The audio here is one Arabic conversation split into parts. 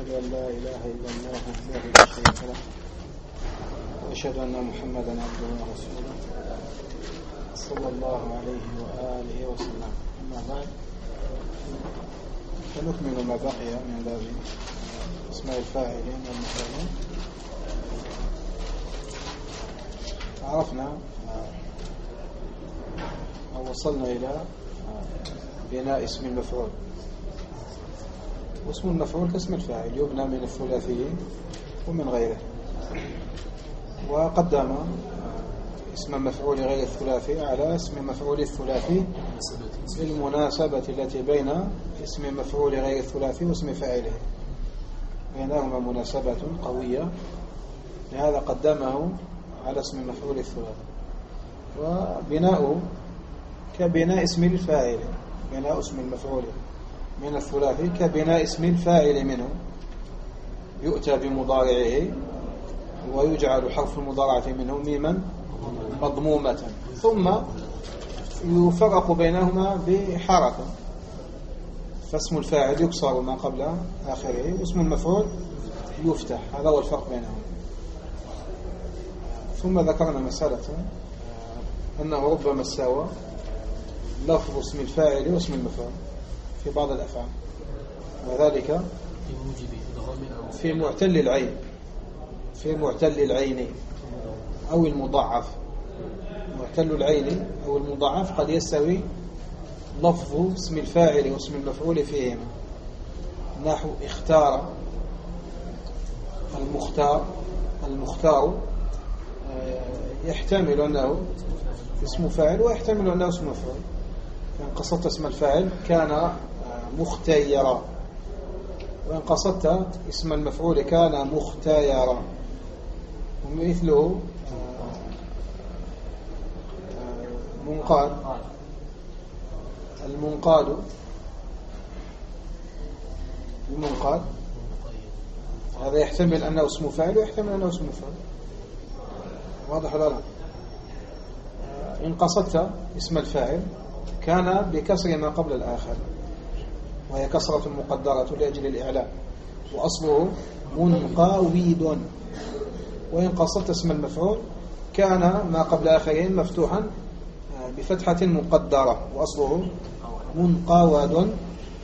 أشهد أن لا إله إلا الله وحده لا شريك له وأشهد أن محمدا عبده ورسوله صلى الله عليه وآله وسلم. أما بعد فنكمل ما بقي من باب اسماء الفاعلين والمفعولين. عرفنا أو وصلنا إلى بناء اسم المفعول، واسم المفعول كاسم الفاعل يبنى من الثلاثي ومن غيره، وقدم اسم المفعول غير الثلاثي على اسم المفعول الثلاثي للمناسبة التي بين اسم المفعول غير الثلاثي واسم فاعله، بينهما مناسبة قوية، لهذا قدمه على اسم المفعول الثلاثي. وبناؤه كبناء اسم الفاعل، بناء اسم المفعول من الثلاثي كبناء اسم الفاعل منه، يؤتى بمضارعه ويجعل حرف المضارعة منه ميما مضمومة، ثم يفرق بينهما بحركة، فاسم الفاعل يكسر ما قبل آخره واسم المفعول يفتح، هذا هو الفرق بينهما. ثم ذكرنا مسألة أنه ربما ساوى لفظ اسم الفاعل واسم المفعول في بعض الأفعال، وذلك في معتل العين، في معتل العين أو المضاعف. معتل العين أو المضاعف قد يستوي لفظ اسم الفاعل واسم المفعول فيهما، نحو اختار، المختار يحتمل أنه اسم فاعل ويحتمل أنه اسم مفعول. فإن قصدت اسم الفاعل كان مختيرا، وإن قصدت اسم المفعول كان مختيرا. ومثله منقاد، المنقاد هذا يحتمل أنه اسم فاعل ويحتمل أنه اسم مفعول، واضح ولا لا؟ إن قصدت اسم الفاعل كان بكسر ما قبل الآخر، وهي كسرة مقدرة لأجل الإعلام، وأصله منقاويد. وإن قصدت اسم المفعول كان ما قبل آخرين مفتوحا بفتحة مقدرة، وأصله منقاود.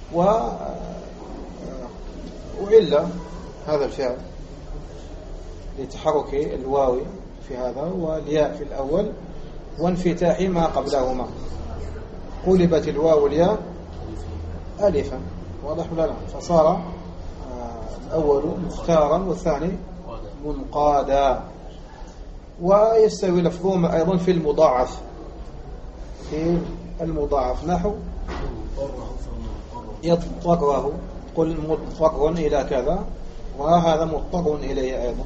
وعلة هذا الفعل لتحرك الواو في هذا والياء في الأول وانفتاح ما قبلهما، قلبت الواو والياء ألفا، واضح ولا لا؟ فصار الأول مختارا والثاني منقادا. ويستوي لفظهما أيضا في المضاعف، نحو يضطره، قل مضطر إلى كذا، وهذا مضطر إليه أيضا،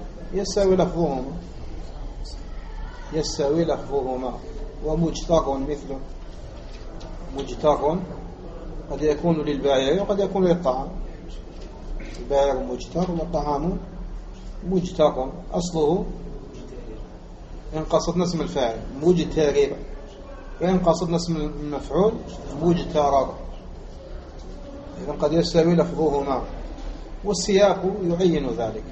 يستوي لفظهما. ومجتر مثله، مجتر قد يكون للبائع وقد يكون للطعام، البائع مجتر والطعام مجتر. أصله إن قصدنا اسم الفاعل مجترر، وإن قصدنا اسم المفعول مجترر، إذن قد يستوي لفظهما. والسياق يعين ذلك،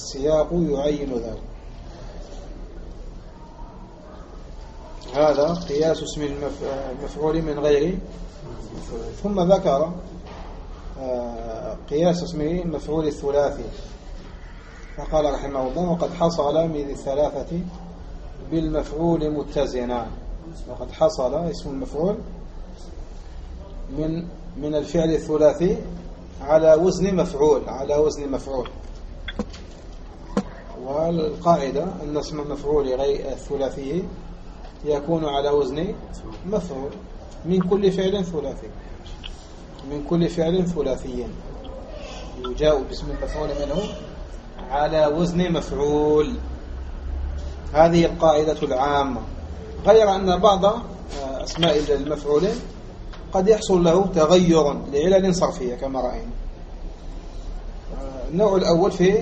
هذا قياس اسم المفعول من غير. ثم ذكر قياس اسم المفعول الثلاثي، فقال رحمه الله: وقد حصل من الثلاثة بالمفعول متزنا. وقد حصل اسم المفعول من الفعل الثلاثي على وزن مفعول، والقاعدة أن اسم المفعول غير الثلاثي يكون على وزن مفعول من كل فعل ثلاثي، يجاء باسم المفعول منه على وزن مفعول. هذه القاعدة العامة، غير أن بعض أسماء المفعول قد يحصل له تغير لعلل صرفية كما رأينا. النوع الأول في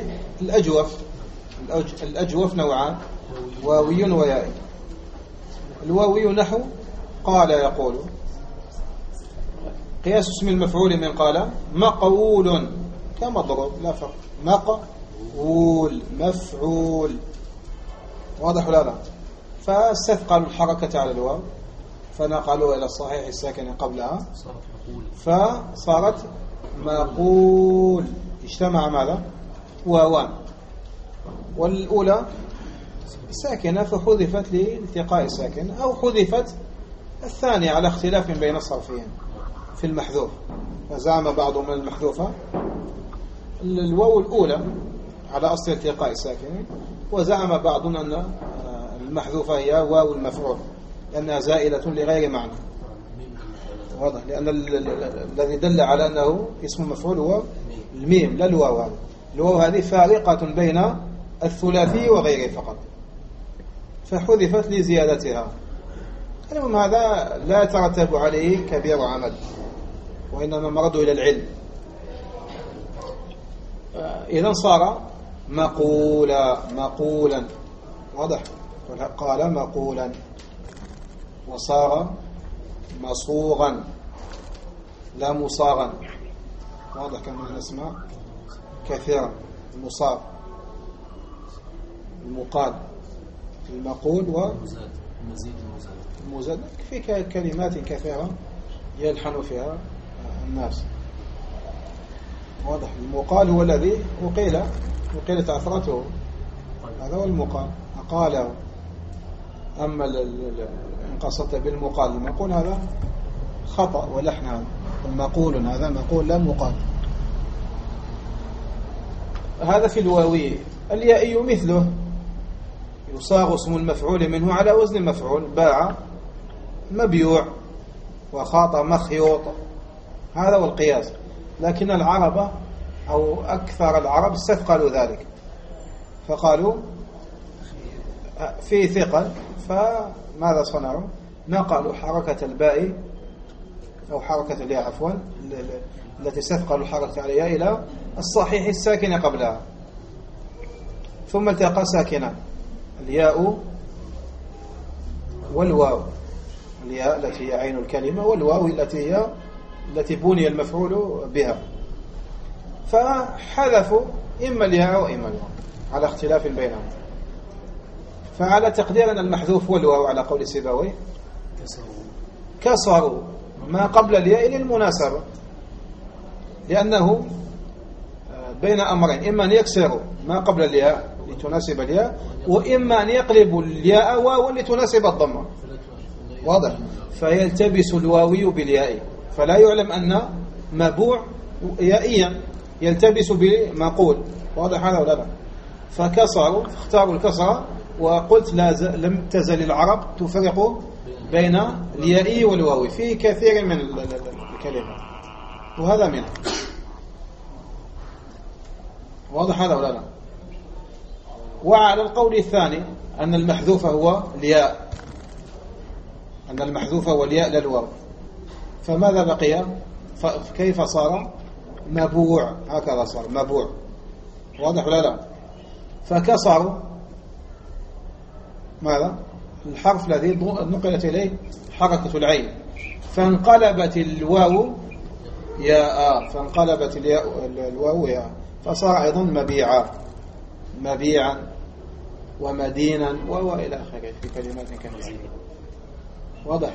الأجوف نوعان، واوي ويائي. الواوي نحو قال يقول، قياس اسم المفعول من قال مقول كمضروب لا فرق. مقول مفعول، واضح ولا لا؟ فاستثقلوا الحركة على الواو فنقلوا إلى الصحيح الساكن قبلها فصارت مقول. اجتمع ماذا؟ واوان، والأولى ساكنة فحذفت لالتقاء الساكن، أو حذفت الثانية على اختلاف بين الصرفين في المحذوف. فزعم بعضهم المحذوفة الواو الأولى على أصل التقاء الساكن، وزعم بعضهم أن المحذوفة هي واو المفعول لأنها زائلة لغير معنى. واضح، لأن الذي دل على أنه اسم مفعول هو الميم لا الواو. هذا الواو هذه فارقة بين الثلاثي وغيره فقط، فحذفت لزيادتها. المهم هذا لا يترتب عليه كبير عمل، وإنما مرد إلى العلم. إذن صار مقولا، واضح، قال مقولا، وصار مصوغا لا مصاغا، واضح كما نسمع كثيرا المصاغ المقال المقول والمزاد في كلمات كثيرة يلحن فيها الناس. واضح، المقال هو الذي وقيلت أثرته، هذا هو المقال قاله. أما إن قصدت بالمقال المقول هذا خطأ ولحن، هذا المقول هذا مقول لا مقال. هذا في الواوي. اليائي مثله، يصاغ اسم المفعول منه على وزن مفعول، باع مبيوع وخاط مخيوط، هذا هو القياس. لكن العرب أو أكثر العرب استثقلوا ذلك فقالوا في ثقل، فماذا صنعوا؟ نقلوا حركة الباء أو حركة الياء عفوا التي استثقلوا الحركة عليها إلى الصحيح الساكن قبلها، ثم التقى ساكنا الياء والواو، الياء التي هي عين الكلمة والواو التي بني المفعول بها، فحذفوا إما الياء وإما الواو على اختلاف بينهم. فعلى تقدير أن المحذوف هو الواو على قول سيبويه كسروا ما قبل الياء للمناسبة، لأنه بين أمرين، إما أن يكسروا ما قبل الياء لتناسب الياء، وإما أن يقلبوا الياء واو لتناسب الضمة. واضح، فيلتبس الواوي بالياء فلا يعلم أن مبوع يائيا، يلتبس بمقول. واضح هذا ولا لا؟ فكسروا، اختاروا الكسرة. وقلت لم تزل العرب تفرق بين الياء والواو في كثير من الكلمات، وهذا منه. واضح هذا ولا لا؟ وعلى القول الثاني أن المحذوف هو الياء، أن المحذوف هو الياء لا الواو، فماذا بقي؟ كيف صار مبوع؟ هكذا صار مبوع. واضح ولا لا؟ فكسروا ماذا؟ الحرف الذي نقلت إليه حركة العين، فانقلبت الواو ياء، فانقلبت الواو ياء، فصار أيضا مبيعا ومدينا وإلى آخره في كلمات كثيرة. واضح.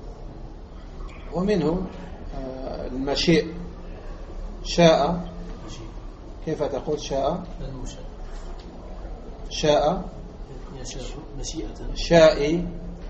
ومنه المشيء، شاء، كيف تقول شاء؟ شائي،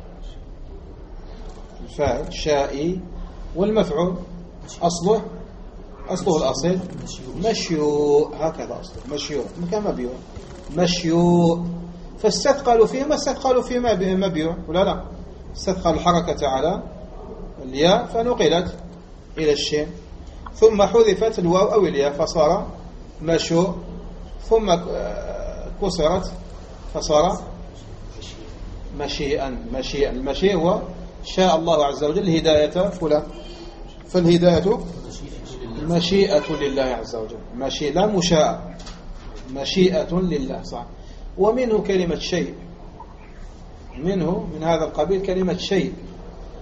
الفاعل شائي، والمفعول أصله الأصل مشيوء، هكذا أصله مشيوء كما مبيوع مشيوء. فاستثقلوا فيما استثقلوا فيما مبيوع ولا لا؟ استثقلوا الحركة على الياء فنقلت إلى الشين، ثم حذفت الواو أو الياء فصار مشيوء، ثم كسرت فصار مشيئا. المشيء هو شاء الله عز وجل هداية فلان، فالهداية مشيئة لله عز وجل، مشيئة لا مشاء، مشيئة لله صح. ومنه كلمة شيء، منه من هذا القبيل كلمة شيء.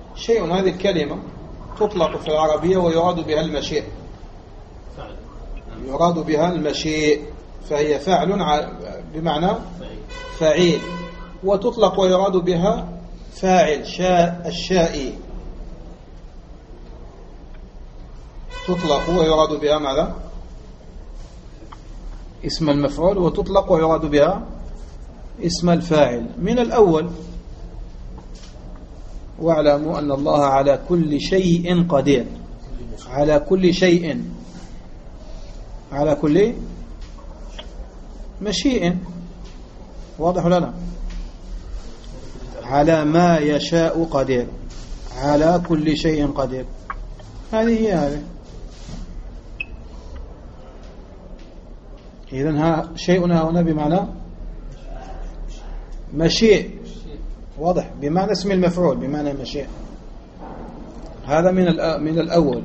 هذه الكلمة تطلق في العربية ويراد بها المشيئة، يراد بها المشيء، فهي فعل بمعنى فعيل، وتطلق ويراد بها فاعل الشائي، تطلق ويراد بها ماذا؟ اسم المفعول، وتطلق ويراد بها اسم الفاعل. من الأول: واعلموا أن الله على كل شيء قدير. على كل شيء، على كل مشيء، واضح لنا؟ على ما يشاء قدير، على كل شيء قدير، هذه هي هذه. إذن شيئنا هنا بمعنى مشيء، واضح، بمعنى اسم المفعول، بمعنى مشيء. هذا من الأول،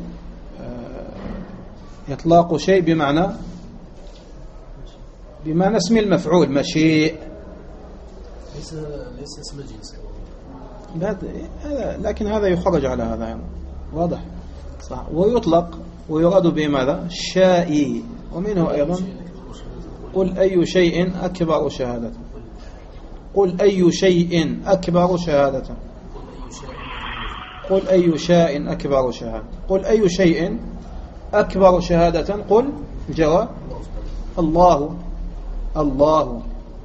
إطلاق شيء بمعنى اسم المفعول مشيء، ليس اسم جنس، لكن هذا يخرج على هذا يعني. واضح صح. ويطلق ويراد به ماذا؟ شائي. ومنه أيضا: قل أي شيء أكبر شهادة. قل أي شيء أكبر شهادة. قل أي شيء أكبر شهادة. قل أي شيء أكبر شهادة. قل الجواب: الله. الله.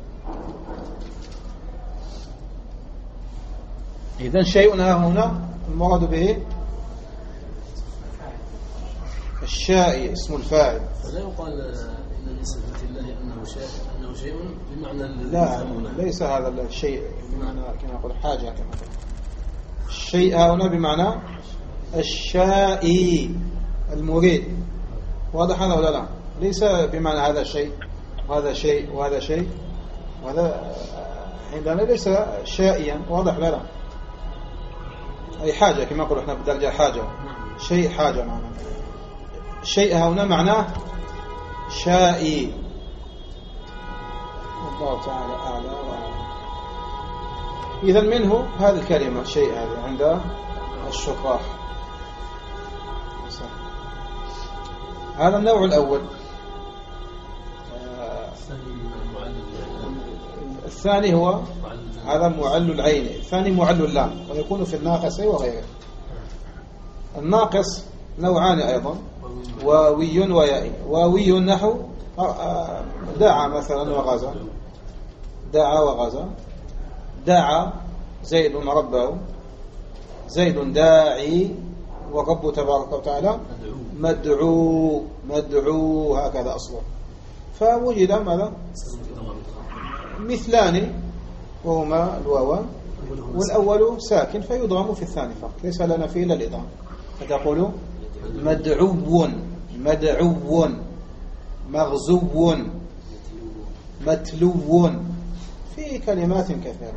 إذن شيئنا هنا المراد به الشائع، اسم الفاعل. فلا يقال إن لصفة الله أنه شيء بمعنى لا، ليس هذا الشيء بمعنى كما نقول حاجة، كما الشيء هنا بمعنى الشائع المريد. واضح هذا ولا لا؟ ليس بمعنى هذا شيء وهذا شيء وهذا شيء، وهذا عندنا ليس شائيا. واضح لا لا؟ أي حاجة كما نقول احنا بالدرجة حاجة، شيء حاجة معنا. الشيء هنا معناه شائي. الله تعالى أعلى وأعلى. إذن منه هذه الكلمة شيء، هذه عند الشراح. هذا النوع الأول. الثاني هو هذا معل العين، الثاني معل اللام، ويكون في الناقص وغيره. الناقص نوعان أيضا: واوي ويائي. واوي نحو دعا مثلا وغزا، دعا وغزا. دعا زيد ربه، زيد داعي، والرب تبارك وتعالى مدعو. مدعو هكذا أصله. فوجد ماذا؟ مثلان وهما الواوان، والأول ساكن فيضغم في الثاني فقط، ليس لنا فيه إلا الإضغام. فتقول مدعو، مدعو، مغزو، متلو، في كلمات كثيرة.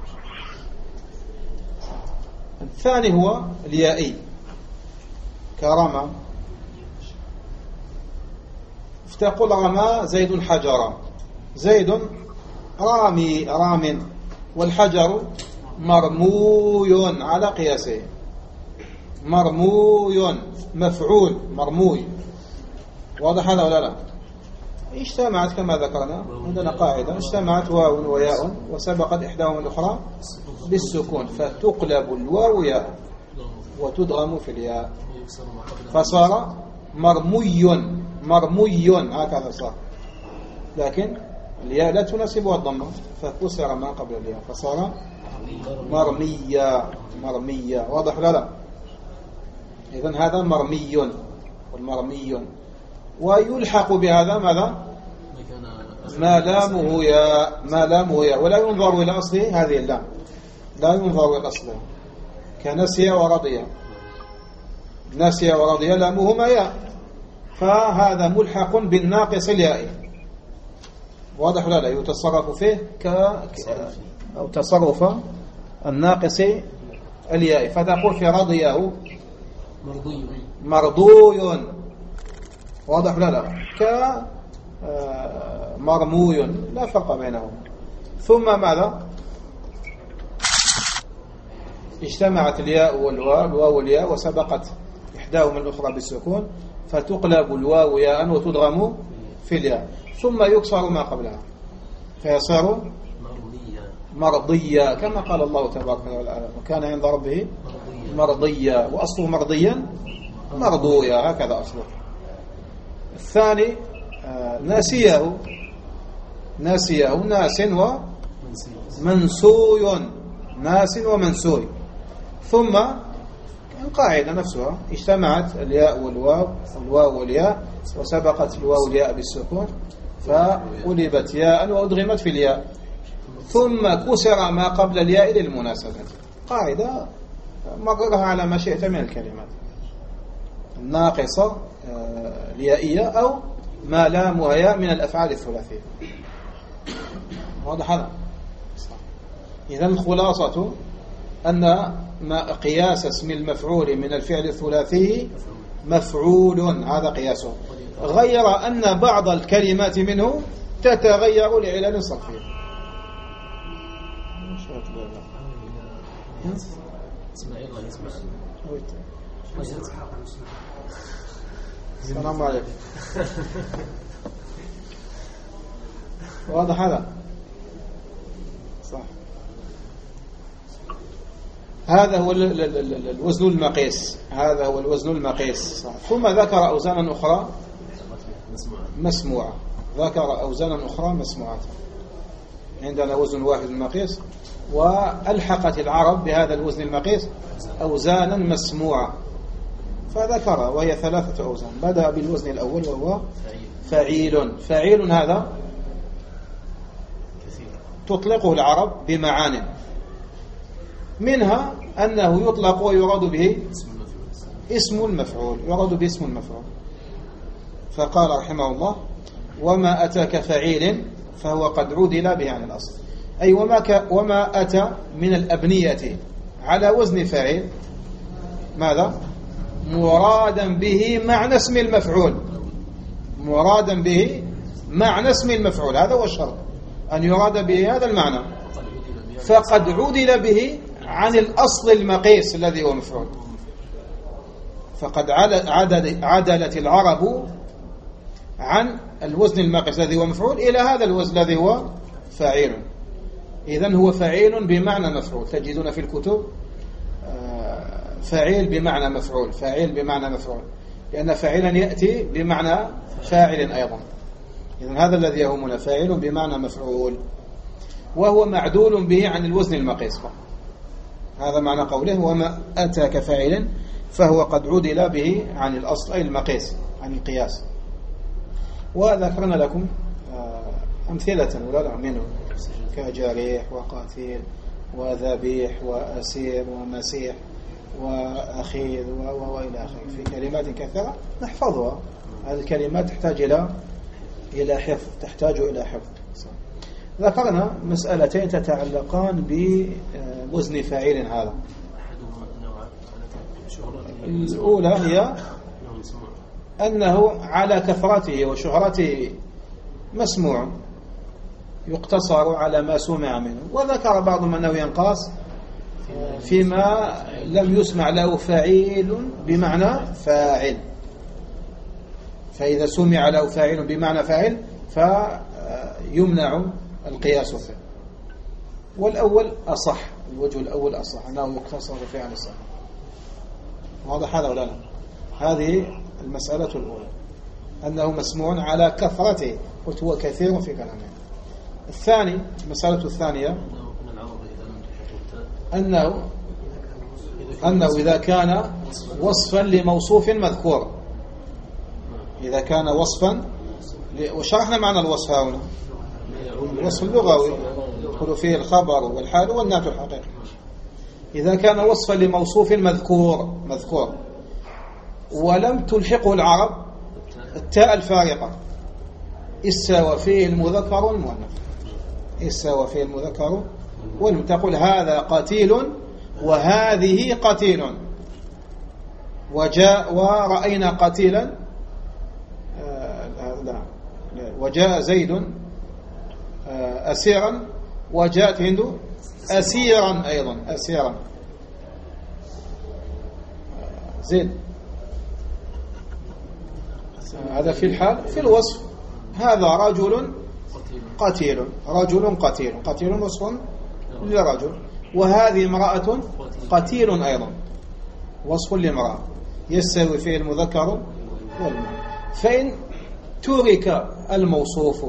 الثاني هو اليائي كرمى. فتقول رمى زيد حجرا. زيد رامي، رام، والحجر مرموي على قياسه. مرموي مفعول، مرموي. واضح هذا ولا لا؟ اجتمعت كما ذكرنا عندنا قاعدة: اجتمعت واو وياء وسبقت إحداهما الأخرى بالسكون، فتقلب الواو ياء وتدغم في الياء، فصار مرمي. مرمي هكذا صار، لكن الياء لا تناسبها الضمة، فكسر ما قبل الياء فصار مرميا. مرميا. واضح لا لا؟ إذن هذا مرمي والمرمي. ويلحق بهذا ماذا؟ ما لامه ياء، ما لامه ياء، ولا ينظر إلى أصله هذه اللام، لا ينظر إلى أصله. كنسي ورضي، نسي ورضي لامهما ياء، فهذا ملحق بالناقص اليائي. واضح لا لا؟ يتصرف فيه أو تصرف الناقص اليائي. فتقول في رضيه مرضوي. واضح لا لا؟ كمرموي، لا فرق بينهم. ثم ماذا؟ اجتمعت الياء والواو، الواو والياء، وسبقت إحداهما الأخرى بالسكون، فتقلب الواو ياء وتدغم في الياء ثم يكسر ما قبلها فيصير مرضية كما قال الله تبارك وتعالى وكان عند ربه مرضية وأصله مرضيا مرضويا هكذا أصله. الثاني ناسيه ناس ومنسوي ناس ومنسوي ثم القاعدة نفسها اجتمعت الياء والواو والياء وسبقت الواو والياء بالسكون فقلبت ياء وأدغمت في الياء ثم كسر ما قبل الياء للمناسبة. قاعدة مررها على ما شئت من الكلمات الناقصة اليائية أو ما لامها ياء من الأفعال الثلاثية. واضح هذا؟ إذن الخلاصة أن ما قياس اسم المفعول من الفعل الثلاثي مفعول هذا قياسه غير أن بعض الكلمات منه تتغير لعلل صرفية. السلام عليكم. واضح هذا؟ صح. هذا هو الوزن المقيس هذا هو الوزن المقيس. ثم ذكر أوزانا أخرى مسموعة ذكر أوزانا أخرى مسموعة. عندنا وزن واحد المقيس وألحقت العرب بهذا الوزن المقيس أوزانا مسموعة فذكر وهي 3 أوزان. بدأ بالوزن الأول وهو فعيل هذا تطلقه العرب بمعان منها أنه يطلق ويراد به اسم المفعول يراد به اسم المفعول. فقال رحمه الله وما أتاك فعيل فهو قد عدل به عن الأصل أي وما أتى من الأبنية على وزن فاعل ماذا مرادا به معنى اسم المفعول مرادا به معنى اسم المفعول هذا هو الشرط أن يراد به هذا المعنى فقد عدل به عن الأصل المقيس الذي هو مفعول. فقد عدلت العرب عن الوزن المقيس الذي هو مفعول إلى هذا الوزن الذي هو فاعل. إذن هو فاعل بمعنى مفعول. تجدون في الكتب فاعل بمعنى مفعول لأن فاعلا يأتي بمعنى فاعل أيضا. إذن هذا الذي يهمنا فاعل بمعنى مفعول وهو معدول به عن الوزن المقيس. هذا معنى قوله وما أتاك فاعل فهو قد عدل به عن الأصل أي المقيس عن القياس. وذكرنا لكم أمثلة ولا منه كجريح وقاتل وذبيح وأسير ومسيح وأخير وإلى آخره في كلمات كثيرة نحفظها. هذه الكلمات تحتاج إلى حفظ. ذكرنا مسألتين تتعلقان بوزن فاعل هذا. الأولى هي أنه على كثرته وشهرته مسموع يقتصر على ما سمع منه. وذكر بعضهم أنه ينقاس فيما لم يسمع له فاعل بمعنى فاعل فإذا سمع له فاعل بمعنى فاعل فيمنع القياس فيه. والأول أصح الوجه الأول أصح أنه يقتصر فعل الصح. واضح هذا ولا لا؟ هذه المسألة الأولى أنه مسموع على كثرته وهو كثير في كلامه. الثاني المسألة الثانية أنه إذا كان وصفا لموصوف مذكور إذا كان وصفا وشرحنا معنى الوصف هنا الوصف اللغوي يدخل فيه الخبر والحال والنعت الحقيقي. إذا كان وصفا لموصوف مذكور ولم تلحقه العرب التاء الفارقة استوى فيه المذكر والمؤنث تقول هذا قتيل وهذه قتيل ورأينا قتيلا وجاء زيد أسيرا وجاءت هند أسيرا أيضا أسيرا زين. هذا في الحال. في الوصف هذا رجل قتيل، رجل قتيل، قتيل وصف لرجل. وهذه امرأة قتيل أيضا وصف لامرأة، يستوي فيه المذكر والمؤنث. فإن ترك الموصوف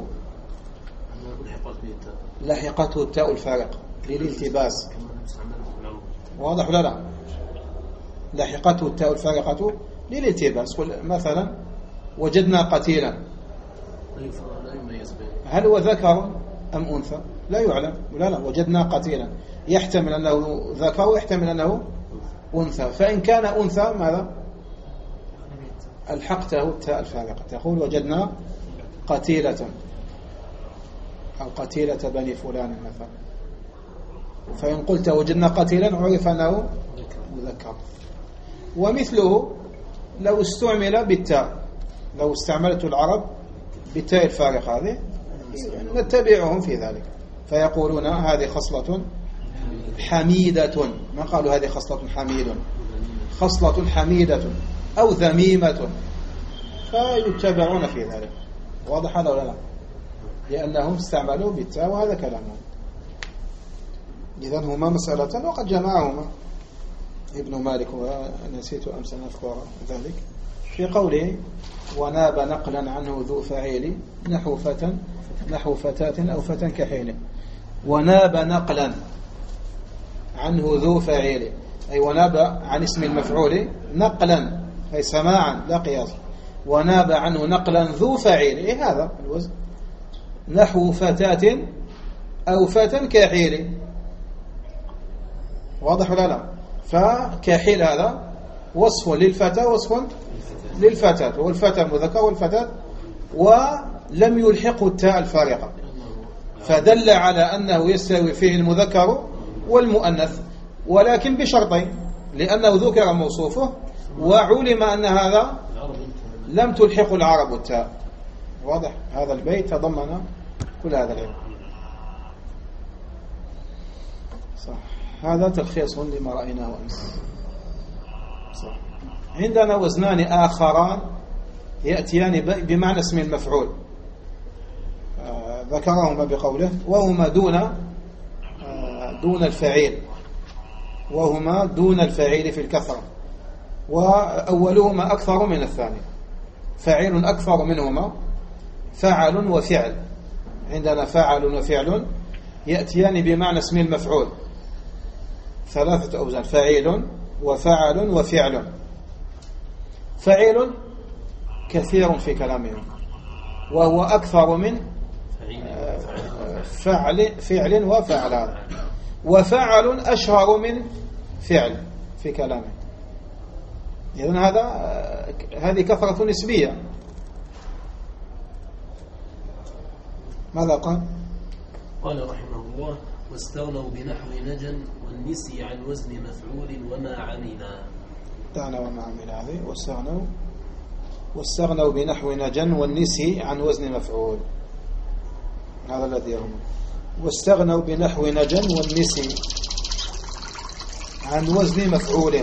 لحقته التاء الفارقة للالتباس. واضح ولا لا؟ لحقته التاء الفارقة للالتباس. مثلا وجدنا قتيلا، هل هو ذكر أم أنثى؟ لا يعلم. لا وجدنا قتيلا يحتمل أنه ذكر ويحتمل أنه أنثى. فإن كان أنثى ماذا؟ ألحقته التاء الفارقة، تقول وجدنا قتيلة أو قتيلة بني فلان مثلا. فإن قلت وجدنا قتيلا عرف أنه مذكر. ومثله لو استعمل بالتاء، لو استعملت العرب بالتاء الفارقة هذه نتبعهم في ذلك، فيقولون هذه خصلة حميدة، ما قالوا هذه خصلة حميد، خصلة حميدة أو ذميمة، فيتبعون في ذلك. واضح هذا ولا لا؟ لأنهم استعملوا بالتاء وهذا كلامهم. إذن هما مسألة وقد جمعهما ابن مالك، ونسيت أمس أن أذكر ذلك في قوله وناب نقلا عنه ذو فعيل نحو فتاة أو فتى كحيل. وناب نقلا عنه ذو فعيل، أي وناب عن اسم المفعول نقلا أي سماعا لا قياس. وناب عنه نقلا ذو فعيل، إيه هذا الوزن، نحو فتاة أو فتى كحيل. واضح ولا لا؟ فكحيل هذا وصف للفتى وصف للفتاة، والفتى مذكر والفتاة، ولم يلحقه التاء الفارقة، فدل على أنه يستوي فيه المذكر والمؤنث، ولكن بشرطين: لأنه ذكر موصوفه، وعلم أن هذا لم تلحق العرب التاء. واضح؟ هذا البيت تضمن كل هذا العلم. صح. هذا تلخيص لما رأيناه أمس. صح. عندنا وزنان آخران يأتيان بمعنى اسم المفعول، ذكرهما بقوله وهما دون الفعيل، وهما دون الفعيل في الكثرة، وأولهما أكثر من الثاني. فعيل أكثر منهما فعل وفعل. عندنا فعل وفعل يأتيان بمعنى اسم المفعول، ثلاثة أوزان: فعيل وفعل وفعل. فعيل كثير في كلامهم، وهو أكثر من فعل وفعل، وفعل أشهر من فعل في كلامه. إذن هذه كثرة نسبية. ماذا قال؟ قال رحمه الله: واستغنوا بنحو نجا والنسي عن وزن مفعول وما عملا. دعنا وما عمل هذه. واستغنوا بنحو نجا والنسي عن وزن مفعول، هذا الذي يهم. واستغنوا بنحو نجا والنسي عن وزن مفعول،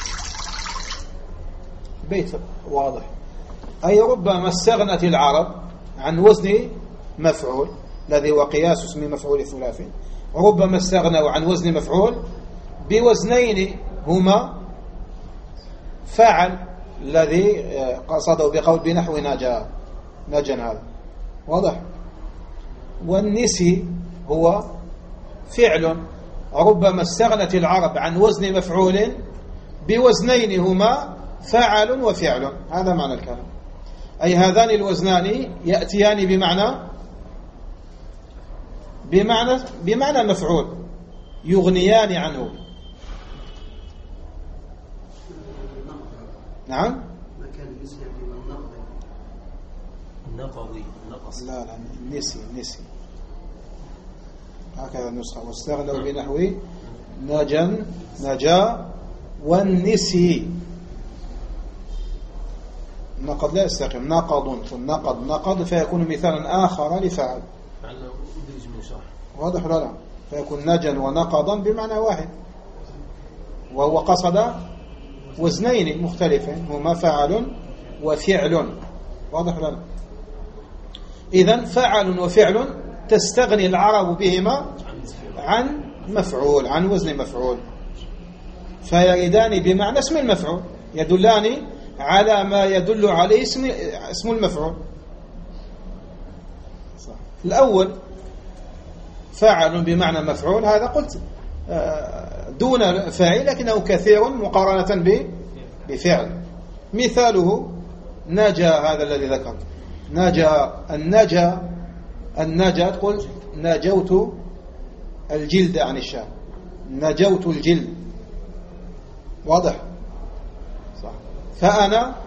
بيت واضح. أي ربما استغنت العرب عن وزن مفعول الذي هو قياس اسم مفعول الثلاثي، وربما استغنوا عن وزن مفعول بوزنين هما فعل الذي قصده بقول بنحو نجا هذا واضح. والنسي هو فعل، ربما استغنت العرب عن وزن مفعول بوزنين هما فعل وفعل. هذا معنى الكلام. أي هذان الوزنان يأتيان بمعنى مفعول، يغنيان عنه. نعم. لا نسي هكذا النسخة. واستغنوا بنحو نجا والنسي. نقض لا يستقيم، نقض فيكون مثالا آخر لفعل. واضح ولا لا؟ فيكون نجا ونقضا بمعنى واحد، وهو قصد وزنين مختلفين هما فعل وفعل. واضح ولا لا؟ إذن فعل وفعل تستغني العرب بهما عن مفعول، عن وزن مفعول، فيردان بمعنى اسم المفعول، يدلان على ما يدل عليه اسم المفعول. الأول فاعل بمعنى مفعول، هذا قلت دون فاعل لكنه كثير مقارنة بفعل. مثاله نجا، هذا الذي ذكرت، نجا، النجا تقول نجوت الجلد عن الشام، نجوت الجلد، واضح صح. فأنا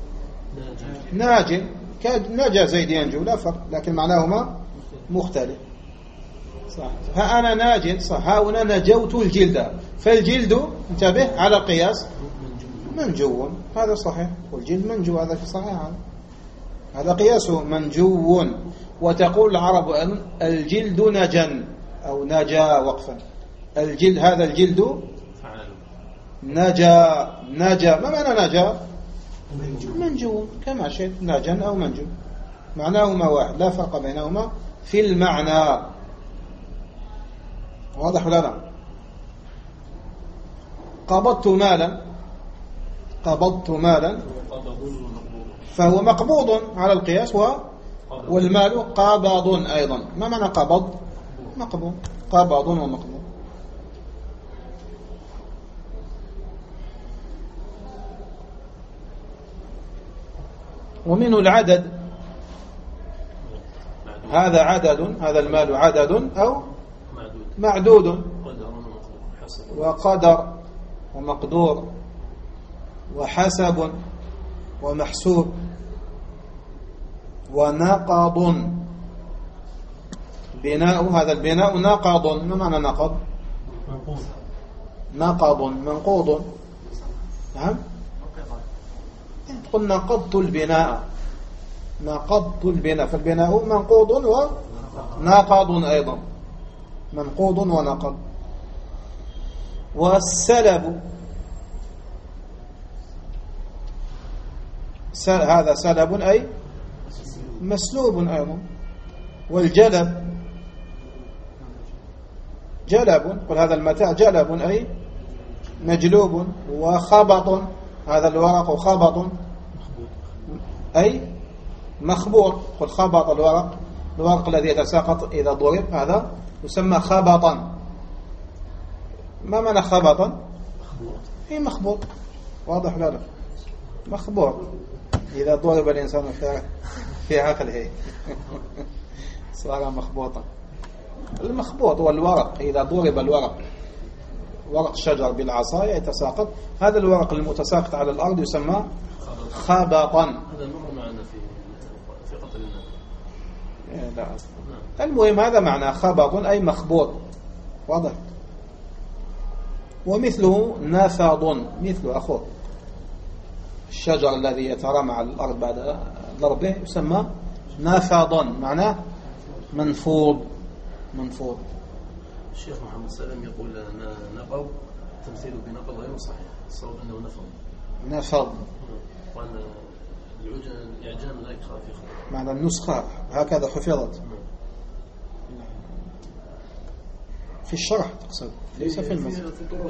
ناج، نجا زيد ينجو، لا فرق، لكن معناهما مختلف صح. فأنا ناج صح، هنا نجوت الجلد، فالجلد انتبه على القياس منجو، هذا صحيح، والجلد منجو، هذا في صحيح، هذا قياسه منجو. وتقول العرب الجلد نجا أو نجا وقفا، الجلد، هذا الجلد نجا، ما معنى نجا؟ منجو، كما شئت، نجا أو منجو معناهما واحد، لا فرق بينهما في المعنى، واضح ولا لا؟ قبضت مالا فهو مقبوض على القياس، والمال قابض أيضا. ما معنى قبض؟ مقبوض، قابض ومقبوض. ومنه العدد، هذا عدد، هذا المال عدد أو معدود، وقدر ومقدور وحسب ومحسوب ونقض. بناء، هذا البناء نقض. ما معنى نقض؟ نقض منقوض، نعم، تقول نقضت البناء، نقضت البناء، فالبناء منقوض وناقض أيضا، منقوض ونقض. والسلب، هذا سلب أي مسلوب أيضا. والجلب جلب، قل هذا المتاع جلب أي مجلوب. وخبط، هذا الورق خبط أي مخبوط، قل خبط الورق، الورق الذي يتساقط إذا ضرب هذا يسمى خبطا. ما معنى خبطا؟ هي مخبوط، واضح لا لا؟ مخبوط إذا ضرب الإنسان في عقله صار مخبوطا. المخبوط هو الورق، إذا ضرب الورق، ورق الشجر بالعصا يتساقط، هذا الورق المتساقط على الأرض يسمى خبطا. هذا مر معنا في قتل النبي. لا، المهم هذا معنى خبط أي مخبوط، واضح. ومثله نفض، مثل أخوه الشجر الذي يترمى على الأرض بعد ضربه يسمى نفضا، معناه منفوض. الشيخ محمد سالم يقول نقض تمثيله بنقض غير صحيح، الصواب أنه نفض. وأن الإعجام لا يخفى في خطأ، معنى النسخة هكذا حفظت في الشرح تقصد، ليس في المتن.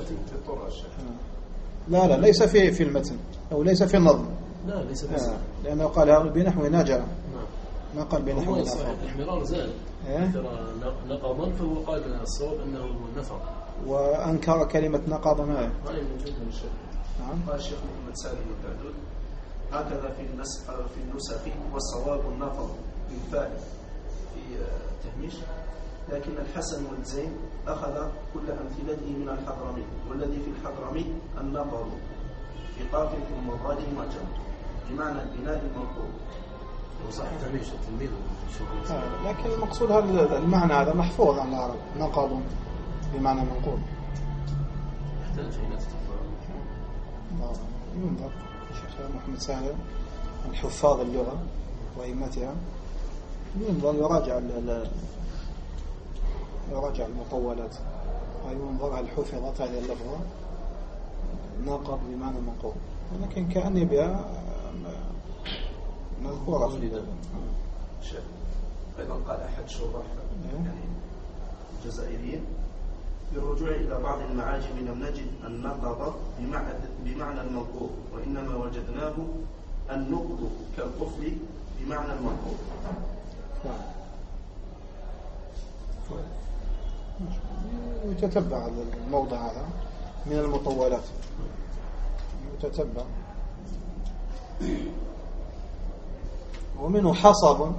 لا ليس في المتن، أو ليس في النظم. لا ليس في لأنه قال بنحو نجا، ما قال بنحو نفض. الاحمرار زال نقضا، فهو قال الصواب أنه نفض، وأنكر كلمة نقض. ما من جد من الشيخ. قال الشيخ محمد سالم البعدود هكذا في النسخ، والصواب النفض بالفعل في تهميش، لكن الحسن والزين أخذ كل أمثلته من الحضرمي، والذي في الحضرمي النقض في قاف ثم ضاد معجم بمعنى البناء المنقوض. وصحيح تهميش التلميذ، لكن المقصود هذا المعنى هذا محفوظ عن العرب، نقض بمعنى منقوض. يحتاج إلى ينظر الشيخ محمد سالم عن حفاظ اللغة وأئمتها، ينظر يراجع المطولات وينظر هل حفظت هذه اللفظة ناقض بمعنى منقوض، ولكن كأني بها مذكورة في أيضا قال أحد شراح يعني الجزائريين بالرجوع إلى بعض المعاجم لم نجد النقض بمعنى المنقوض، وإنما وجدناه النقض كالقفل بمعنى المنقوض. يتتبع الموضع هذا من المطولات، يتتبع. ومنه حصب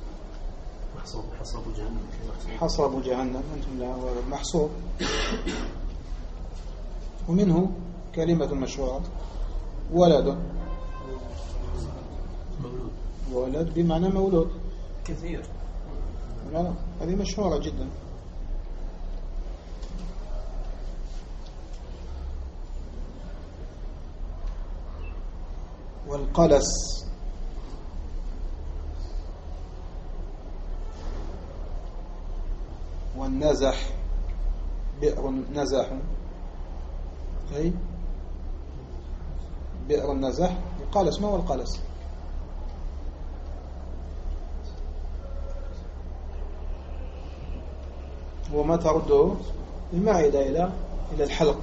جهنم، حصب جهنم، أنتم لا محصوب. ومنه كلمة مشهورة ولد، ولد بمعنى مولود كثير. لا هذه مشهورة جدا. والقلس والنزح، بئر نزح، أي بئر النزح. القلس، ما هو القلس؟ وما ترده المعدة إلى الحلق،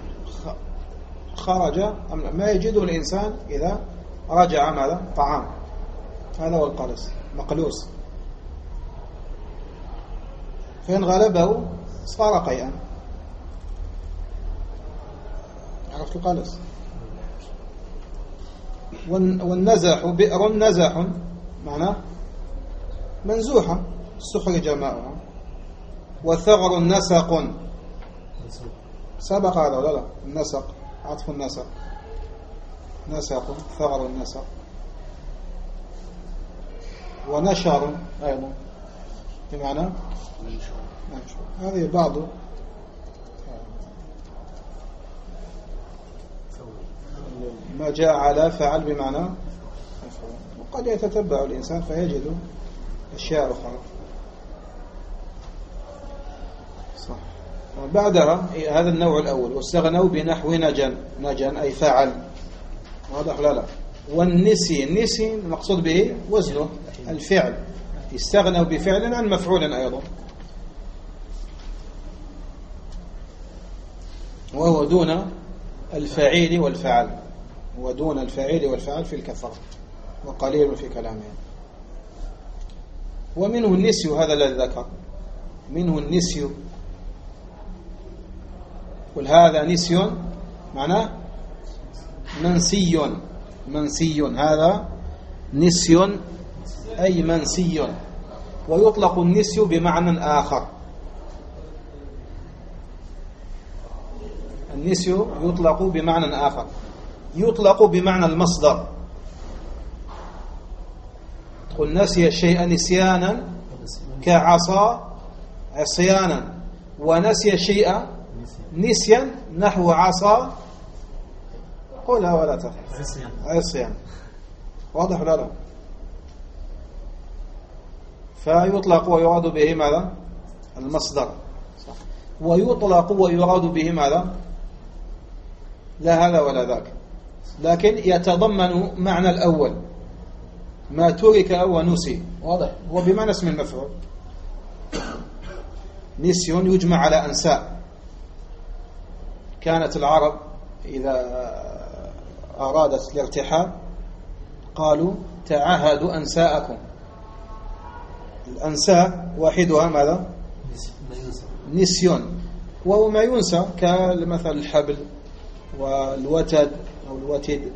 خرج ما يجده الإنسان إذا رجع ماذا؟ طعام. هذا هو القلس، مقلوس. فإن غلبه صار قيئا. عرفت القلس؟ والنزح، بئر نزح معناه منزوحة استخرج ماؤها. وثغر نسق، سبق هذا ولا لا؟ النسق، عطف النسق، نسق، ثغر النسق. ونشر أيضا بمعنى منشور. هذه بعض ما جاء على فعل بمعنى مفعول. وقد يتتبع الإنسان فيجد أشياء أخرى. صح. بعدها هذا النوع الأول. واستغنوا بنحو نجن أي فعل، واضح لا؟ والنسي المقصود به وزنه الفعل، استغنوا بفعل عن مفعول أيضا، وهو دون الفعيل والفعل، ودون الفعيل والفعل في الكثرة، وقليل في كلامه. ومنه النسي، هذا الذي ذكر، منه النسي. قل هذا نسي معناه منسي، هذا نسي أي منسي. ويطلق النسي بمعنى آخر. النسي يطلق بمعنى آخر، يطلق بمعنى المصدر. قل نسي الشيء نسيانا كعصا عصيانا، ونسي الشيء نسيا نحو عصا قولها ولا تفعل عصيان. واضح ولا لا؟ فيطلق ويراد به ماذا؟ المصدر. صح. ويطلق ويراد به ماذا؟ لا هذا ولا ذاك، لكن يتضمن معنى الأول، ما ترك ونسي. واضح؟ هو بمعنى اسم المفعول. نسي يجمع على أنساء. كانت العرب إذا أرادت الارتحال قالوا تعهدوا أنساءكم. الأنساء واحدها ماذا؟ نسيون، وهو ما ينسى كمثل الحبل والوتد أو الوتد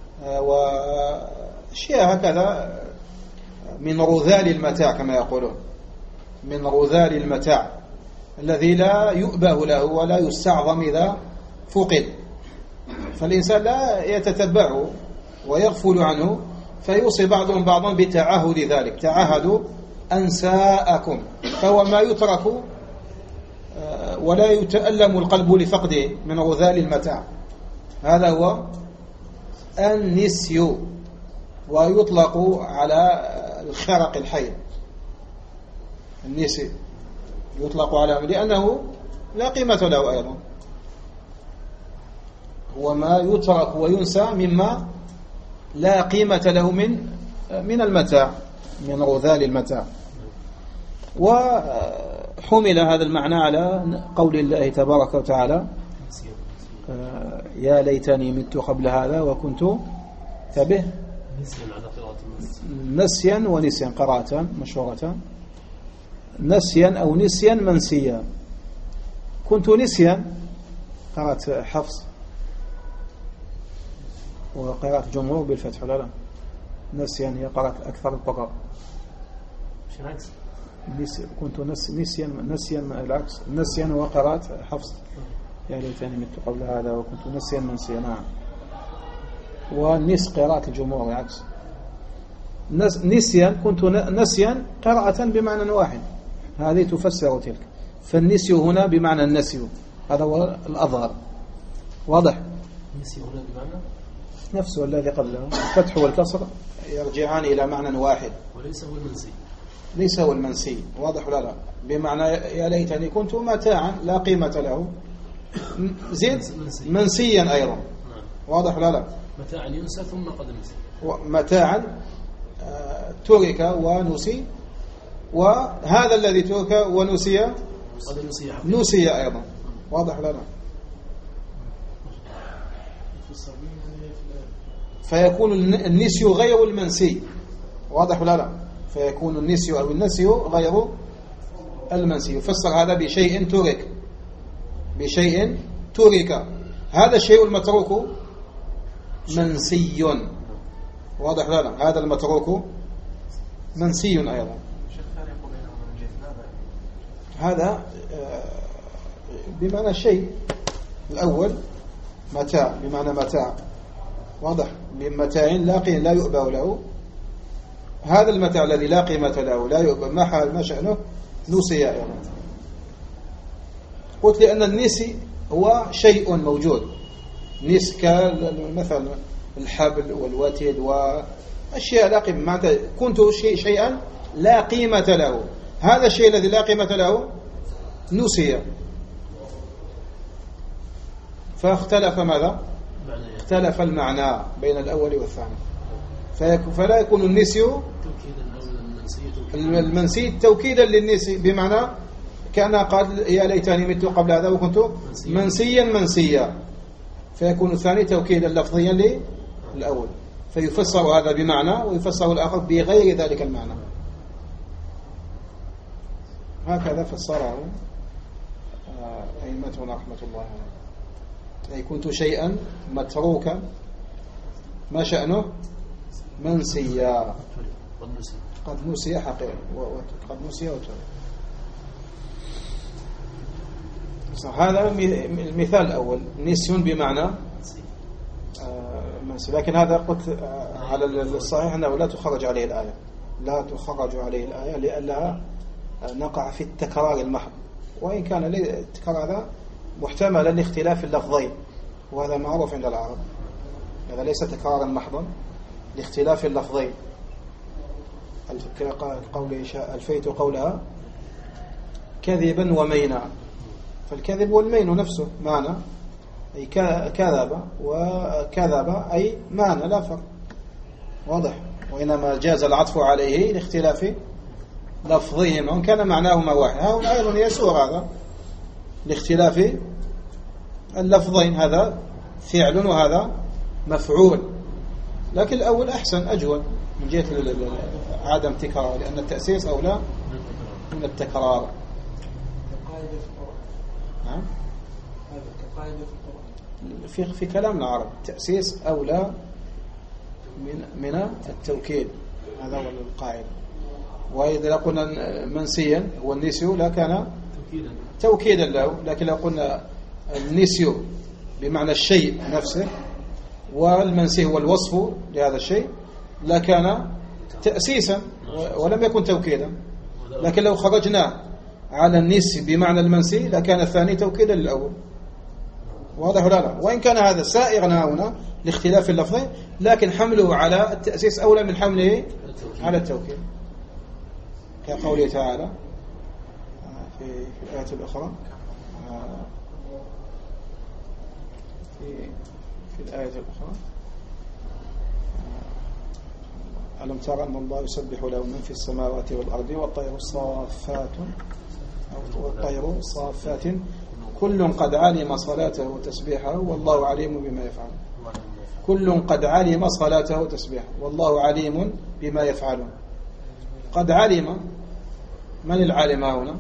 وأشياء هكذا من رذال المتاع كما يقولون، من رذال المتاع الذي لا يؤبه له ولا يستعظم إذا فقد، فالإنسان لا يتتبعه ويغفل عنه، فيوصي بعضهم بعضا بتعهد ذلك. تعهدوا أنساءكم، فهو ما يترك ولا يتألم القلب لفقده من رذال المتاع. هذا هو النسي، ويطلق على الخرق الحي. النسي يطلق على لأنه لا قيمة له أيضا، هو ما يترك وينسى مما لا قيمة له من المتاع، من رذال المتاع. وحمل هذا المعنى على قول الله تبارك وتعالى يا ليتني مت قبل هذا وكنت تبه نسيا ونسيا قراءتان مشهورتان نسيا أو نسيا منسيا. كنت نسيا قرأت حفص وقراءة جمهور بالفتح لا نسيا هي قراءة أكثر القراء. كنت نسيا العكس نسيا وقراءة حفص يا ليتني مت قبل هذا وكنت نسيا منسيا. نعم. والنس قراءة الجمهور العكس نسيا كنت نسيا قراءة بمعنى واحد هذه تفسر تلك. فالنسي هنا بمعنى النسي هذا هو الأظهر واضح. النسي هنا بمعنى نفسه الذي قبله الفتح والكسر يرجعان إلى معنى واحد وليس هو المنسي. ليس هو المنسي واضح ولا لا. بمعنى يا ليتني كنت متاعا لا قيمة له زيد منسيا أيضا واضح ولا لا. متاعا ينسى ثم قد نسي متاعا ترك ونسي وهذا الذي ترك ونسي نسي أيضا واضح ولا لا. فيكون النسي غير المنسي واضح ولا لا. فيكون النسي أو النسي غير المنسي. يفسر هذا بشيء ترك بشيء ترك هذا الشيء المتروك منسي واضح ولا لا. هذا المتروك منسي أيضا. هذا بمعنى الشيء الأول متاع بمعنى متاع واضح بمتاع لا يؤبى له. هذا المتاع الذي لا قيمة له لا يؤبى ما حال ما شأنه نسي أيضا. قلت لأن النسي هو شيء موجود نس مثلا الحبل والوتد وأشياء لا قيمة كنت شيئا لا قيمة له. هذا الشيء الذي لا قيمة له نسي فاختلف ماذا اختلف المعنى بين الأول والثاني. فلا يكون النسي المنسي توكيدا للنسي بمعنى كان قال يا ليتني مت قبل هذا وكنت منسيا فيكون الثاني توكيدا لفظيا للأول فيفسر هذا بمعنى ويفسر الآخر بغير ذلك المعنى. هكذا فسره أئمتنا رحمة الله عليه. أي كنت شيئا متروكا ما شأنه منسيا قد نسي حقيقة قد نسي وترك. هذا المثال الأول نسي بمعنى منسي. لكن هذا قلت على الصحيح أنه لا تخرج عليه الآية لا تخرج عليه الآية لأنها نقع في التكرار المحض وإن كان التكرار هذا محتملا لاختلاف اللفظين وهذا معروف عند العرب. هذا ليس تكرارا محضا لاختلاف اللفظين. الفيت قولها كذبا ومينا فالكذب والمين نفسه معنى أي كذب وكذب أي معنى لا فرق واضح. وإنما جاز العطف عليه لاختلاف لفظهما وإن كان معناهما واحد. هنا أيضا يسوع هذا لاختلاف اللفظين هذا فعل وهذا مفعول. لكن الأول أحسن أجود من جهة عدم تكرار لأن التأسيس أولى من التكرار. نعم في كلام العرب التأسيس أولى من التوكيد هذا هو القاعدة. وإذا قلنا منسيا هو النسي لا كان توكيدا له. لكن لو قلنا النسي بمعنى الشيء نفسه والمنسي هو الوصف لهذا الشيء لا كان تأسيسا ولم يكن توكيدا. لكن لو خرجنا على النسي بمعنى المنسي لكان الثاني توكيدا للأول واضح ولا لا. وإن كان هذا سائغا هنا لاختلاف اللفظين لكن حمله على التأسيس أولى من حمله على التوكيد كقوله تعالى في الآية الأخرى في الآية الأخرى ألم تر أن الله يسبح له من في السماوات والأرض والطير صافات كل قد علم صلاته وتسبيحه والله عليم بما يفعل. كل قد علم صلاته وتسبيحه والله عليم بما يفعلون. قد علم، من العالم هنا؟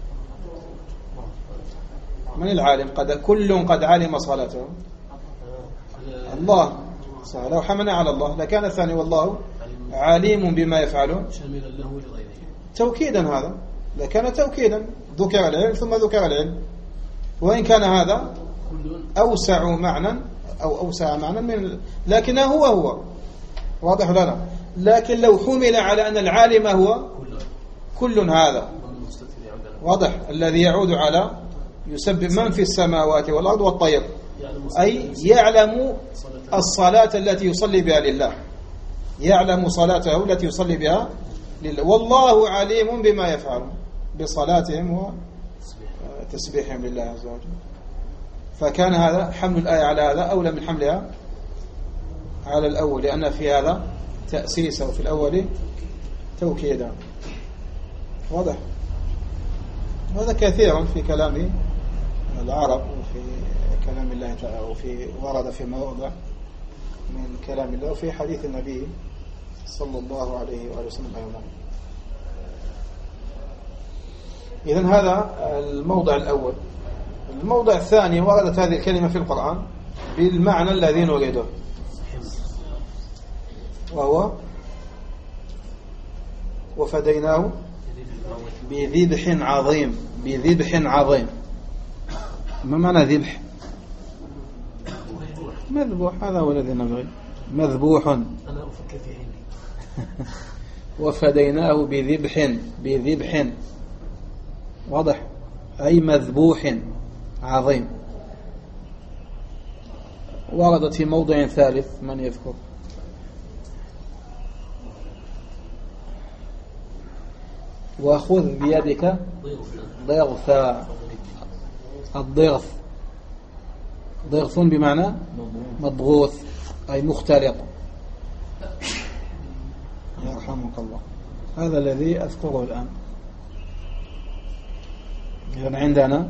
من العالم؟ كل قد علم صلاته الله. لو حملنا على الله لكان الثاني والله عليم بما يفعلون شاملا له لغيره توكيدا. هذا لكان توكيدا، ذكر العلم ثم ذكر العلم، وإن كان هذا أوسع معنى أو أوسع معنى من، لكنه هو واضح لنا. لكن لو حمل على أن العالم هو كل، هذا واضح، الذي يعود على يسبب من في السماوات والأرض والطير، أي يعلم الصلاة التي يصلي بها لله، يعلم صلاته التي يصلي بها لله، والله عليم بما يفعل بصلاتهم وتسبيحهم لله عز وجل. فكان هذا حمل الآية على هذا أولى من حملها على الأول، لأن في هذا تأسيسا وفي الأول توكيدا. واضح؟ هذا كثيرا في كلام العرب وفي كلام الله تعالى، وفي ورد في مواضع من كلام الله وفي حديث النبي صلى الله عليه وآله وسلم أيضا. إذن هذا الموضع الأول. الموضع الثاني وردت هذه الكلمة في القرآن بالمعنى الذي نريده، وهو وفديناه بذبح عظيم. بذبح عظيم، ما معنى ذبح؟ مذبوح، هذا هو الذي نبغي، مذبوح. أنا أفكر في عندي. وفديناه بذبح واضح، أي مذبوح عظيم. وردت في موضع ثالث، من يذكر؟ وخذ بيدك ضغثا. الضغث ضغث بمعنى مضغوث، أي مختلط. يرحمك الله. هذا الذي أذكره الآن. إذن عندنا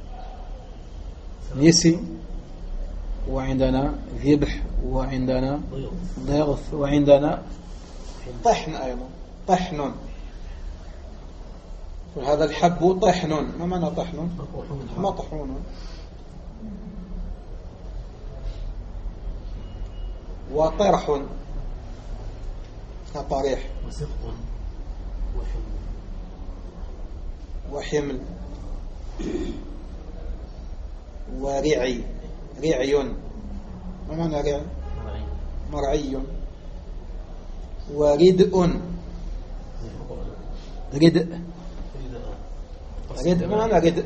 نسي، وعندنا ذبح، وعندنا ضغث، وعندنا طحن أيضا، طحن. وهذا الحب طحن. ما معنى طحن؟ مطحون. وطرح كطريح. وسفق وحمل ورعي. رعي، ما معنى رعي؟ مرعي. وردء. ردء ما معنى ردء؟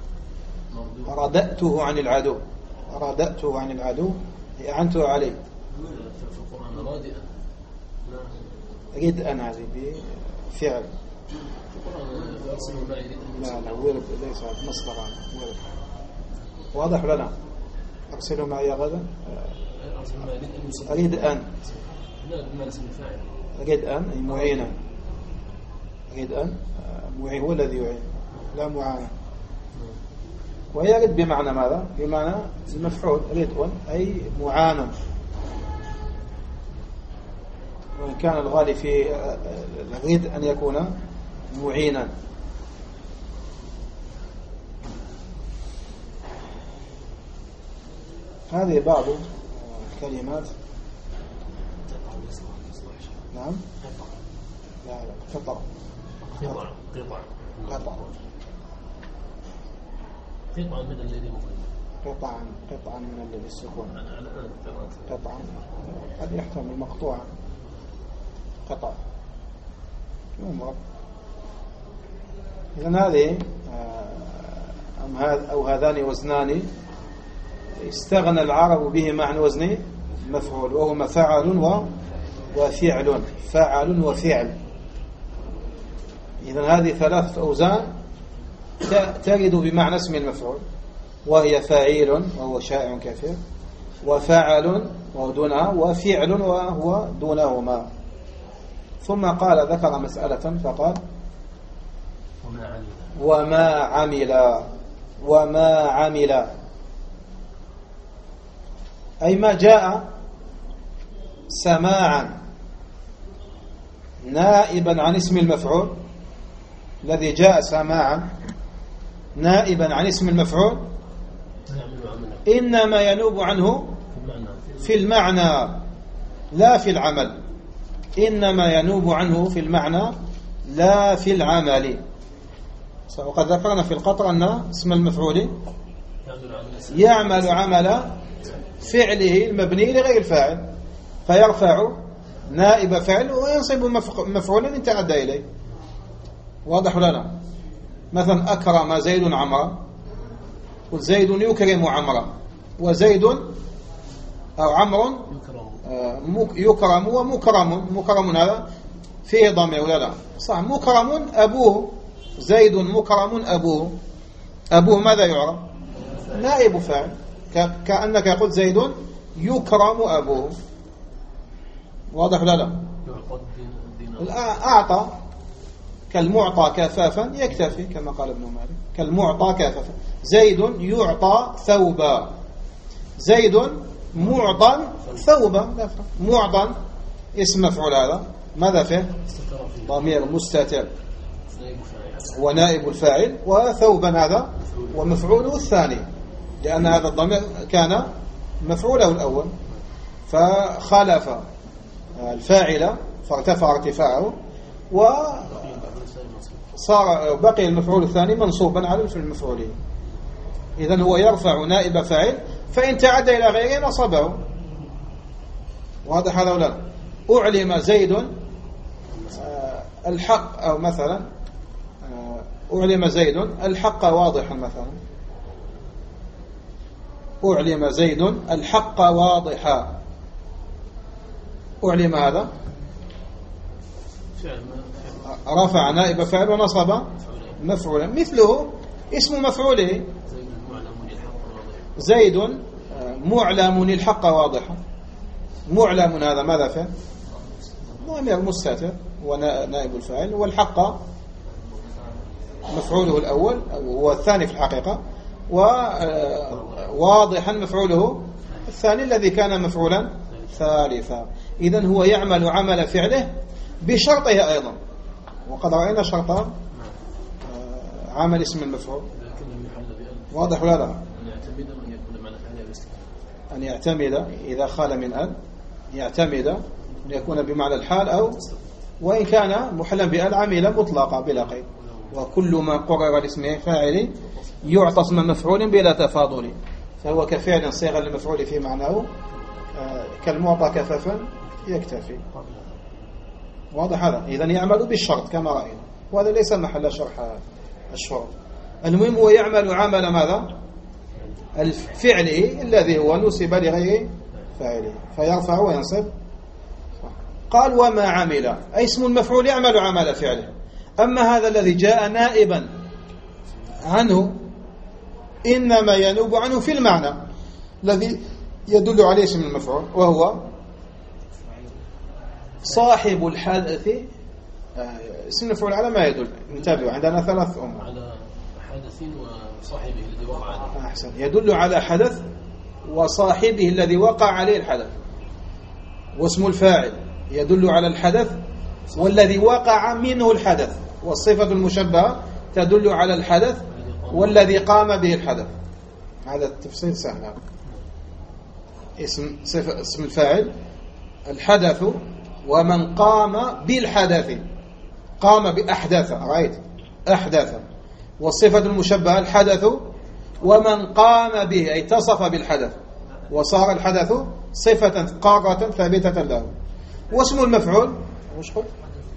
ردأته عن العدو. ردأته عن العدو، أعنته عليه. في القرآن رادئا. ردءا هذه بفعل. لا ورد ليس مصدر ورد. واضح لنا؟ أرسلوا معي غدا. ردءا. ردءا أي معينا. ردءا معين هو الذي يعين، لا معانا. وهي رد بمعنى ماذا؟ بمعنى المفعول. ردء أي معانا. وإن كان الغالي في الرد أن يكون معينا. هذه بعض الكلمات. نعم. لا قطع. قطعا من الذي مفرد. قطعا من الذي السكون. قطعا قد يحتمل مقطوعا. قطع يمر. إذن هذه أو هذان وزنان استغنى العرب بهما عن وزن مفعول، وهما فعل وفعل. فعل وفعل. إذن هذه ثلاثة أوزان ترد بمعنى اسم المفعول، وهي فاعل وهو شائع كثير، وفاعل وهو دونها، وفعل وهو دونهما. ثم قال ذكر مسألة فقال وما عمل أي ما جاء سماعا نائبا عن اسم المفعول، الذي جاء سماعا نائبا عن اسم المفعول إنما ينوب عنه في المعنى لا في العمل، إنما ينوب عنه في المعنى لا في العمل. وقد ذكرنا في القطر أن اسم المفعول يعمل عمل فعله المبني لغير الفاعل، فيرفع نائب فعل وينصب مفعولا إن تعدى إليه. واضح لنا؟ مثلا أكرم زيد عمرا، وزيد يكرم عمرا، وزيد أو عمر يكرم ومكرم هذا فيه ضمير ولا لا؟ صح. مكرم أبوه، زيد مكرم أبوه ماذا يعرف؟ نائب فاعل، كأنك قلت زيد يكرم أبوه. واضح ولا لا؟ أعطى كالمعطى كفافا يكتفي كما قال ابن مالك، كالمعطى كفافا. زيد يعطى ثوبا، زيد معطى ثوبا، معطى اسم مفعول، هذا ماذا فيه؟ ضمير مستتر ونائب الفاعل، وثوبا هذا ومفعوله الثاني، لأن هذا الضمير كان مفعوله الأول فخالف الفاعل فارتفع ارتفاعه، وصار بقي المفعول الثاني منصوبا على المفعول. إذن هو يرفع نائب فاعل، فإن تعدى إلى غيره نصبه. واضح هذا ولا لا؟ أعلم زيد الحق، أو مثلا أعلم زيد الحق واضحا، مثلا أعلم زيد الحق واضحا، أعلم هذا رفع نائب فاعل ونصب مفعولا. مثله اسم مفعوله زيد معلم الحق واضحا، معلم هذا ماذا فعل؟ ضمير مستتر ونائب الفاعل، والحق مفعوله الأول هو الثاني في الحقيقة، وواضحا مفعوله الثاني الذي كان مفعولا ثالثا. إذن هو يعمل عمل فعله بشرطه أيضا، وقد رأينا شرطا عمل اسم المفعول. واضح ولا لا؟ أن يعتمد إذا خال من أن يعتمد أن يكون بمعنى الحال، أو وإن كان محلا بأن عمل مطلقا بلا قيد. وكل ما قرر لاسم فاعل يعطى اسم مفعول بلا تفاضل، فهو كفعل صيغا للمفعول في معناه، كالمعطى كفافا يكتفي. واضح هذا؟ إذن يعمل بالشرط كما رأينا، وهذا ليس محل شرح الشروط. المهم هو يعمل عمل ماذا؟ الفعل الذي هو نسب لغير فاعله، فيرفع وينصب. قال وما عمل، أي اسم المفعول يعمل عمل فعله. أما هذا الذي جاء نائبا عنه إنما ينوب عنه في المعنى الذي يدل عليه اسم المفعول، وهو صاحب الحدث. اسم المفعول على ما يدل، انتبهوا عندنا ثلاث أمور: على حدث وصاحبه الذي وقع عليه. أحسن، يدل على حدث وصاحبه الذي وقع عليه الحدث. واسم الفاعل يدل على الحدث والذي وقع منه الحدث، والصفة المشبهة تدل على الحدث والذي قام به الحدث. هذا التفصيل سهل. اسم الفاعل الحدث ومن قام بالحدث، قام بأحدث، رأيت أحدث. والصفة المشبهة الحدث ومن قام به، أي اتصف بالحدث وصار الحدث صفة قارة ثابتة له. واسم المفعول وش قلت؟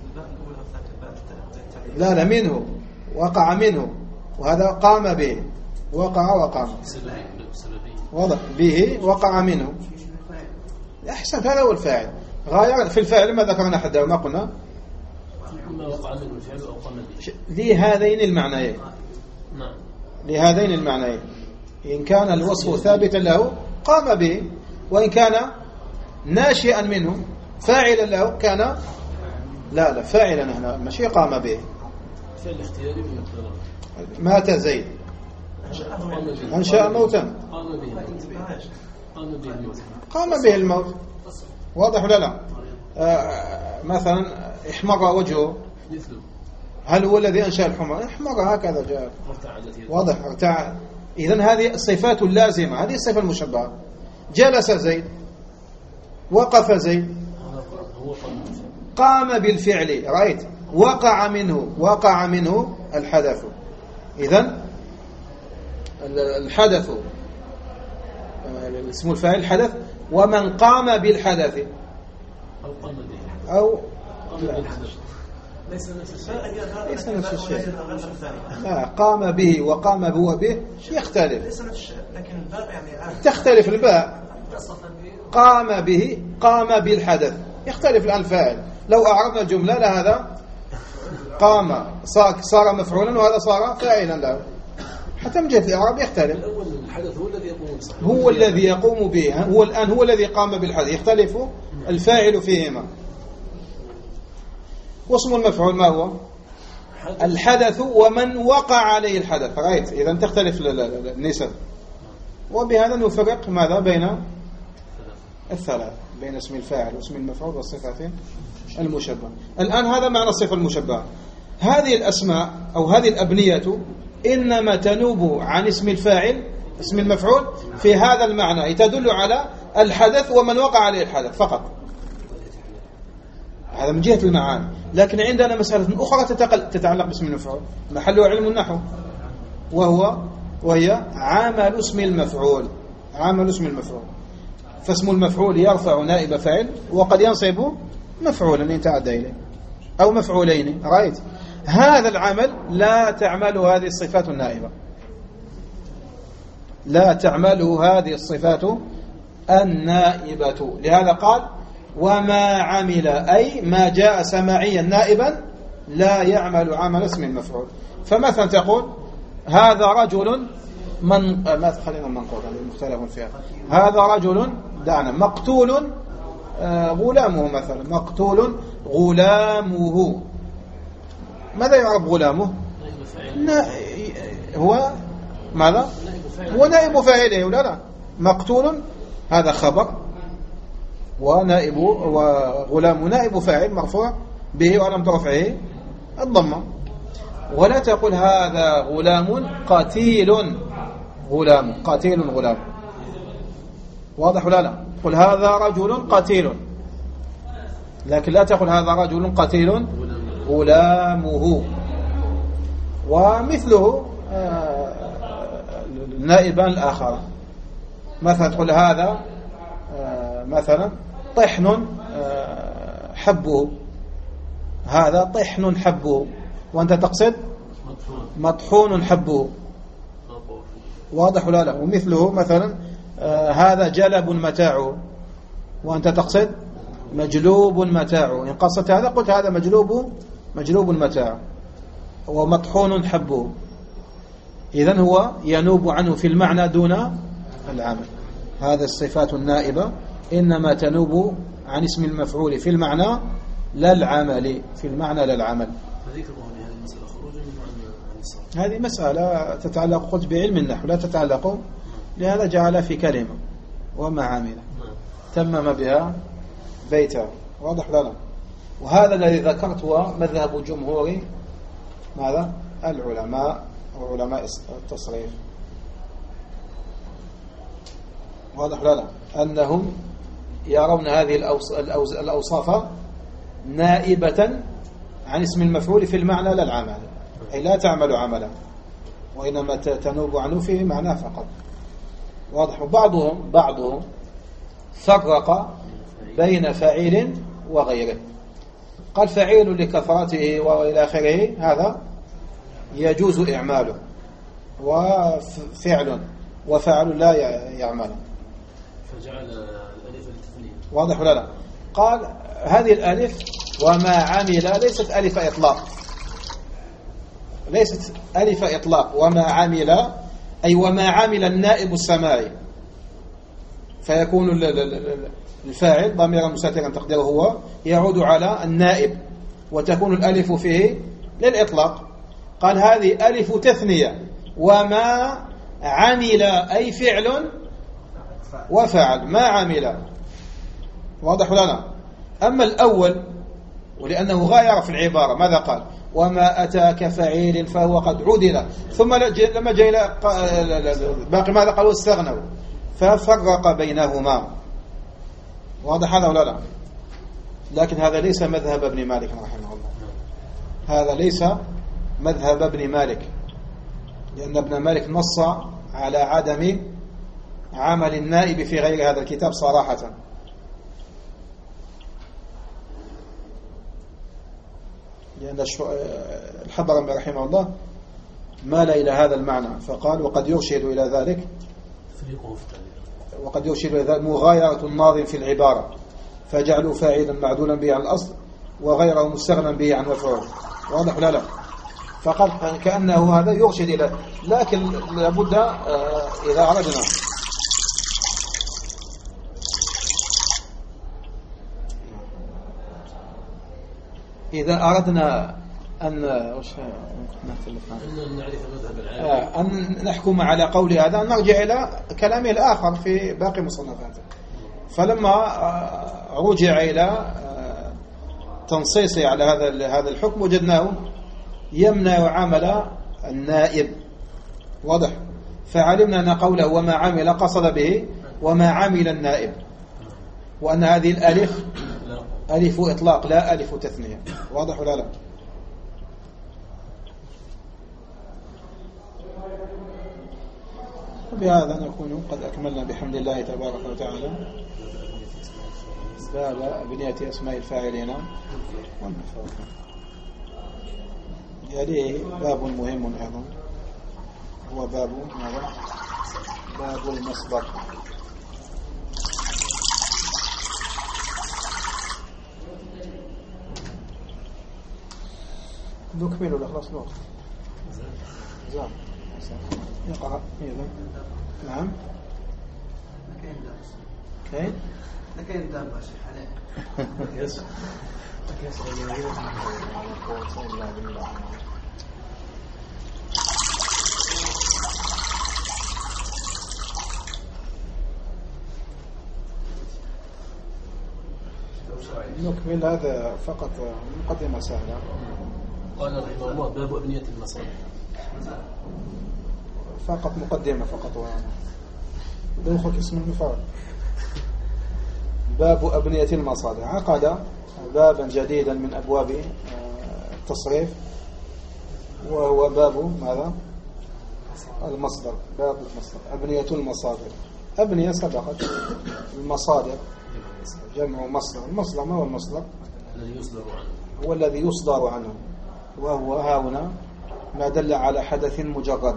لا منه، وقع منه، وهذا قام به، وقع وقام، واضح به وقع منه. أحسن، هذا هو الفاعل. غاية في الفاعل ما ذكرنا حدا وما قلنا ما وقع منه الفعل أو قام به، لهذين المعنيين. نعم، لهذين المعنيين. إن كان الوصف ثابتا له قام به، وإن كان ناشئا منه فاعلا له كان لا فاعلا هنا ماشي قام به. فعل اختياري بالمقدار. مات زيد أنشأ موتا قام به الموت. واضح ولا لا؟ مثلا احمر وجهه، هل هو الذي أنشأ الحمر؟ احمر هكذا جاء. واضح ارتاع. إذن هذه الصفات اللازمة، هذه الصفة المشبهة. جلس زيد، وقف زيد، قام بالفعل، رأيت؟ وقع منه الحدث. إذن الحدث اسم الفاعل الحدث، ومن قام بالحدث أو ليس نفس الشيء. لا، قام به وقام هو به يختلف، لكن الباء يعني تختلف الباء. قام به، قام بالحدث، يختلف الآن الفاعل. لو أعرضنا الجملة لهذا قام صار مفعولا، وهذا صار فاعلا له، حتى من جهة الإعراب يختلف. الحدث هو الذي يقوم به، هو الذي يقوم به، هو الآن هو الذي قام بالحدث، يختلف الفاعل فيهما. واسم المفعول ما هو؟ الحدث ومن وقع عليه الحدث، رأيت؟ إذا تختلف النسب. وبهذا نفرق ماذا بين الثلاث، بين اسم الفاعل واسم المفعول والصفات المشبهة. الآن هذا معنى الصفة المشبهة. هذه الأسماء أو هذه الأبنية إنما تنوب عن اسم الفاعل اسم المفعول في هذا المعنى، تدل على الحدث ومن وقع عليه الحدث فقط. هذا من جهة المعاني. لكن عندنا مسألة أخرى تتعلق باسم المفعول، محله علم النحو، وهي عمل اسم المفعول. عمل اسم المفعول، فاسم المفعول يرفع نائب فاعل، وقد ينصب مفعولا إن تعدى إليه أو مفعولين، رأيت؟ هذا العمل لا تعمل هذه الصفات النائبة، لا تعمل هذه الصفات النائبة. لهذا قال وما عمل، أي ما جاء سماعيا نائبا لا يعمل عمل اسم المفعول. فمثلا تقول هذا رجل ما خلينا منقول مختلف فيها، هذا رجل دعنا مقتول غلامه، مثلا مقتول غلامه. ماذا يعرف غلامه؟ هو ماذا؟ هو نائب فاعله ولا لا؟ مقتول هذا خبر، ونائب وغلام نائب فاعل مرفوع به وعلامة رفعه الضمة. ولا تقول هذا غلام قتيل غلام، قتيل غلام. واضح ولا لا؟ قل هذا رجل قتيل، لكن لا تقول هذا رجل قتيل غلامه. ومثله النائبان الآخر، مثلا تقول هذا مثلا طحن حبه، هذا طحن حبه، وأنت تقصد مطحون حبه. واضح ولا لا؟ ومثله مثلا هذا جلب متاعه، وأنت تقصد مجلوب متاعه. إن قصدت هذا قلت هذا مجلوب متاعه، ومطحون حبه. إذن هو ينوب عنه في المعنى دون العمل. هذا الصفات النائبة إنما تنوب عن اسم المفعول في المعنى لا العمل، في المعنى لا العمل. هذه مسألة تتعلق قلت بعلم النحو، لا تتعلق، لهذا جعل في كلمة وما عامل تمم بها بيتا. واضح لنا؟ وهذا الذي ذكرت هو مذهب جمهور ماذا؟ العلماء وعلماء التصريف. واضح لنا أنهم يرون هذه الأوصاف نائبة عن اسم المفعول في المعنى لا العمل، أي لا تعمل عملا، وإنما تنوب عنه في معناه فقط. واضح. بعضهم فرق بين فاعل وغيره، قال فعيل لكثرته وإلى آخره هذا يجوز إعماله، وفعل لا يعمل، فجعل الألف للتثنية. واضح ولا لا؟ قال هذه الألف وما عمل ليست ألف إطلاق، ليست ألف إطلاق. وما عمل أي وما عمل النائب السماعي، فيكون الفاعل ضميرا مستترا تقديره هو يعود على النائب. وتكون الألف فيه للإطلاق. قال هذه ألف تثنية، وما عمل أي فعل وفعل ما عمل. واضح ولا لا؟ أما الأول ولأنه غاير في العبارة ماذا قال؟ وما أتاك فعيل فهو قد عدل. ثم لما جاء إلى باقي ماذا قالوا؟ استغنوا، ففرق بينهما. واضح هذا ولا لا؟ لكن هذا ليس مذهب ابن مالك رحمه الله، هذا ليس مذهب ابن مالك، لأن ابن مالك نص على عدم عمل النائب في غير هذا الكتاب صراحة. لأن الحضرمي رحمه الله مال إلى هذا المعنى فقال وقد يرشد إلى ذلك، وقد يرشد إلى ذلك مغايرة الناظم في العبارة، فجعلوا فاعلا معدولا به عن الأصل وغيره مستغنى به عن مفعول. واضح لا لا؟ فقال كأنه هذا يرشد إلى، لكن لابد إذا أردنا أن نحكم على قول هذا نرجع إلى كلامه الآخر في باقي مصنفاته. فلما رجع إلى تنصيصه على هذا الحكم وجدناه يمنع عمل النائب. واضح؟ فعلمنا أن قوله وما عمل قصد به وما عمل النائب، وأن هذه الألف ألف إطلاق لا ألف تثنية. واضح ولا لا؟ وبهذا نكون قد أكملنا بحمد الله تبارك وتعالى باب بنية أسماء الفاعلين والمفعولين. يليه باب مهم أيضا هو باب ماذا؟ باب المصدر. نكمل ولا خلاص نوقف؟ زين يقرأ أيضا. نعم كاين لكن دابا شي حالات يس نكمل هذا فقط مقدمة سهلة. قال رحمه الله باب أبنية المصادر، فقط مقدمة فقط دوخك اسم المفعول. باب أبنية المصادر. عقد بابا جديدا من أبواب التصريف وهو باب ماذا؟ المصدر. باب المصدر أبنية المصادر. أبنية سبقت، المصادر جمع مصدر. المصدر ما هو المصدر؟ الذي يصدر عنه، هو الذي يصدر عنه، وهو هنا ما دل على حدث مجرد،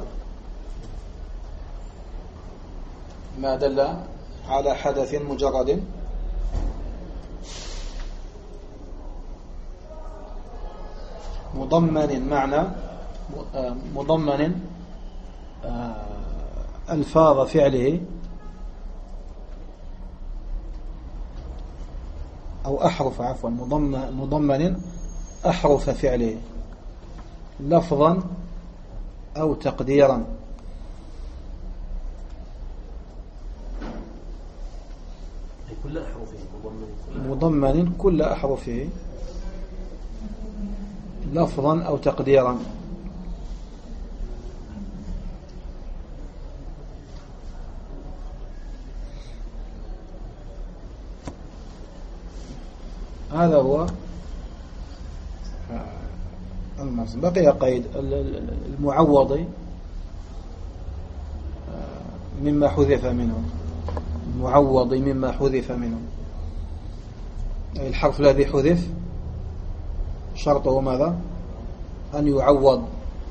ما دل على حدث مجرد مضمن معنى مضمن ألفاظ فعله أو أحرف عفوا مضمن أحرف فعله لفظا أو تقديرا. كل أحرفه مضمن كل أحرفه لفظا أو تقديرا. هذا هو المصدر. بقي قيد المعوض مما حذف منه، المعوض مما حذف منه، أي الحرف الذي حذف شرطه ماذا؟ أن يعوض.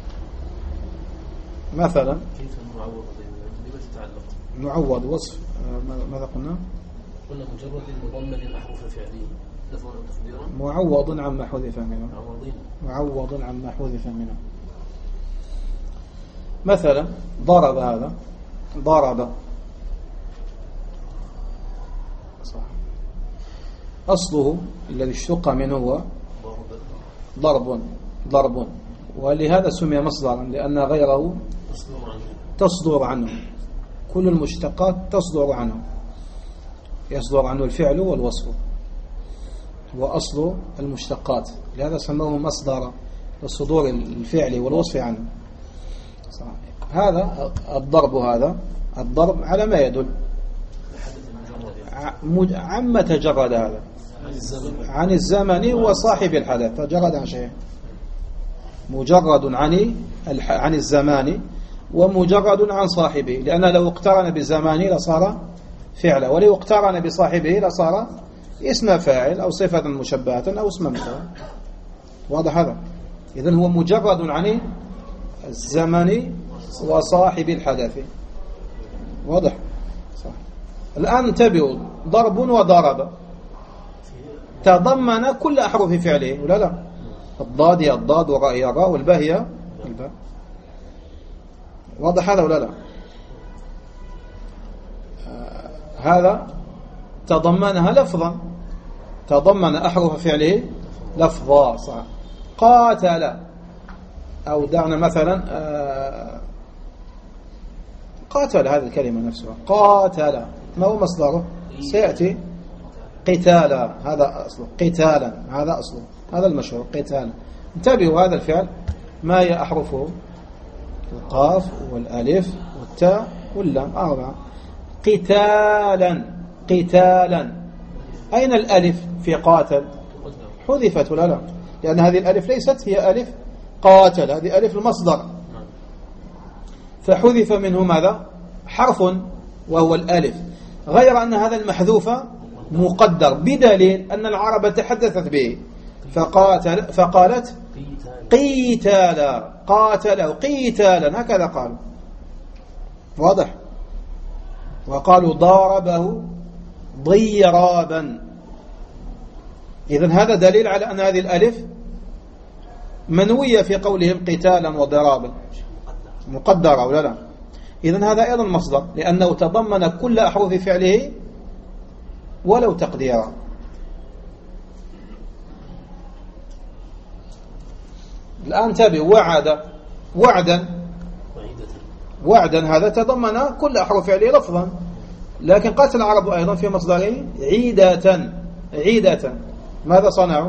مثلا كيف المعوض؟ لما تتعلق معوض وصف ماذا قلنا؟ قلنا مجرد مضمن أحرف فعله لفظا أو تقديرا، معوض عما حذف منه، معوض عما حذف منه. مثلا ضرب، هذا ضرب صح، أصله الذي اشتق منه هو ضرب، ولهذا سمي مصدرا لأن غيره تصدر عنه، كل المشتقات تصدر عنه، يصدر عنه الفعل والوصف، وأصل المشتقات، لهذا سموه مصدر لصدور الفعل والوصف عنه. هذا الضرب، هذا الضرب على ما يدل عما تجرد، هذا عن الزمن وصاحب الحدث، تجرد عن شيء، مجرد عن الزمان ومجرد عن صاحبه، لأنه لو اقترن بالزمان لصار فعلا، ولو اقترن بصاحبه لصار اسم فاعل أو صفة مشبهة أو اسم مفعول. واضح هذا؟ إذن هو مجرد عن الزمن وصاحب الحدث. واضح؟ صح. الآن انتبهوا، ضرب وضرب تضمن كل أحرف فعله ولا لا؟ الضاد هي الضاد، والراء هي الراء، والباء هي الباء. واضح هذا ولا لا؟ هذا تضمنها لفظا، تضمن أحرف فعله لفظا. صح. قاتل، أو دعنا مثلا قاتل، هذه الكلمة نفسها قاتل، ما هو مصدره؟ سيأتي قتالا، هذا أصله قتالا، هذا أصله، هذا المشهور قتالا. انتبهوا، هذا الفعل ما هي أحرفه؟ القاف والألف والتاء واللام، 4. قتالا، قتالا. أين الألف في قاتل؟ حذفت ولا لا؟ لأن هذه الألف ليست هي ألف قاتل، هذه ألف المصدر، فحذف منه ماذا؟ حرف وهو الألف، غير أن هذا المحذوف مقدر بدليل أن العرب تحدثت به، فقالت قيتالا، قاتله قيتالا، هكذا قالوا. واضح؟ وقالوا ضاربه ضيرابا. إذن هذا دليل على أن هذه الألف منوية في قولهم قتالا وضرابا، مقدرة ولا لا؟ إذن هذا أيضا مصدر، لأنه تضمن كل أحرف فعله ولو تقديرا. الآن تابع وعدا، هذا تضمن كل أحرف فعله لفظا، لكن قالت العرب أيضا في مصدره عيدة. ماذا صنعوا؟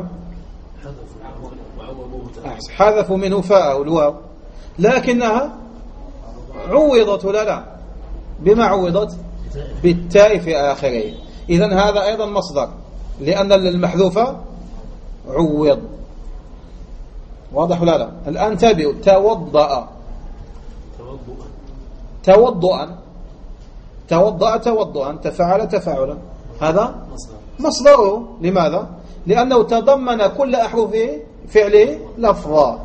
حذفوا منه فاء الواو، لكنها عوضت ولا لا؟ بما عوضت؟ بالتاء في آخره. إذن هذا أيضا مصدر، لأن المحذوفة عوض. واضح ولا لا؟ الآن تابعوا، توضؤا، تفعل تفاعلا، هذا مصدره. لماذا؟ لأنه تضمن كل أحرف فعله لفظا.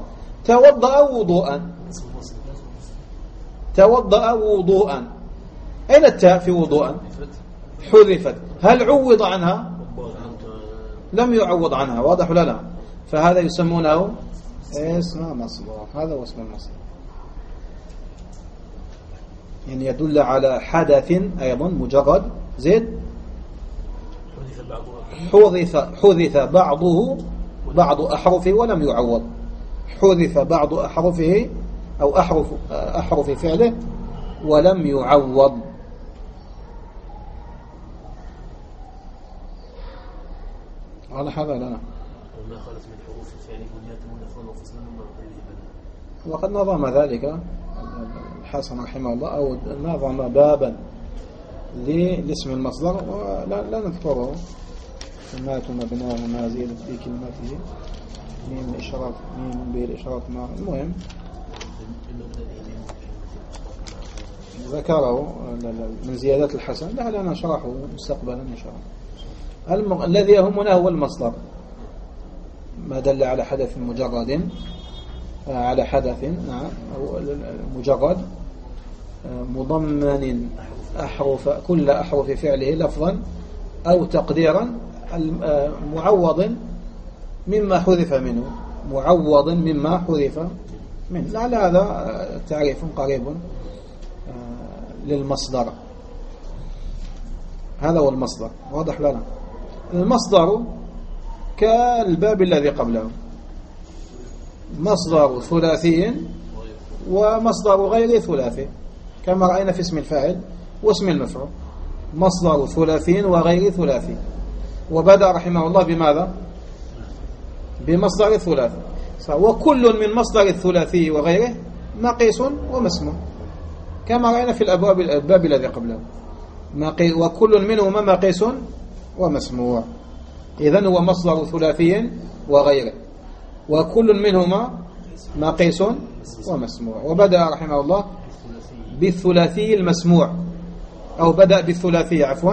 توضأ وضوءا، أين التاء في وضوءا؟ حذفت. هل عوض عنها؟ لم يعوض عنها. واضح ولا لا؟ فهذا يسمونه اسم مصدر، هذا هو اسم المصدر، يعني يدل على حدث أيضا مجرد. زيد حذف بعض أحرفه ولم يعوض، حذف بعض أحرفه أو أحرف فعله ولم يعوض. على هذا لنا وما خلت من حروف فعله بنياتهم نفرا وفصلا وقد نظم ذلك الحسن رحمه الله، أو نظم بابا لاسم المصدر ولا نذكره، سمات مبناه ما زيدت في كلمته من إشارات، من بالإشارات مع، المهم ذكره من زيادات الحسن، لعلنا نشرحه مستقبلا إن شاء الله. الذي يهمنا هو المصدر، ما دل على حدث مجرد، على حدث مجرد مضمن كل أحرف فعله لفظا أو تقديرا، معوض مما حذف منه، معوض مما حذف منه. لعل هذا تعريف قريب للمصدر. هذا هو المصدر. واضح لنا؟ المصدر كالباب الذي قبله، مصدر ثلاثي ومصدر غير ثلاثي كما رأينا في اسم الفاعل واسم المفعول، مصدر ثلاثي وغير ثلاثي. وبدأ رحمه الله بماذا؟ بمصدر الثلاثي. وكل من مصدر الثلاثي وغيره مقيس ومسموع كما رأينا في الباب الذي قبله، وكل منهما مقيس ومسموع. إذن هو مصدر ثلاثي وغيره، وكل منهما مقيس ومسموع. وبدأ رحمه الله بالثلاثي المسموع، أو بدأ بالثلاثي عفوا،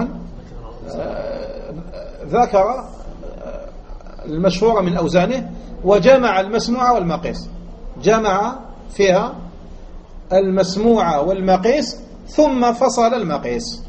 ذكر المشهور من أوزانه وجمع المسموع والمقيس، جمع فيها المسموع والمقيس ثم فصل المقيس.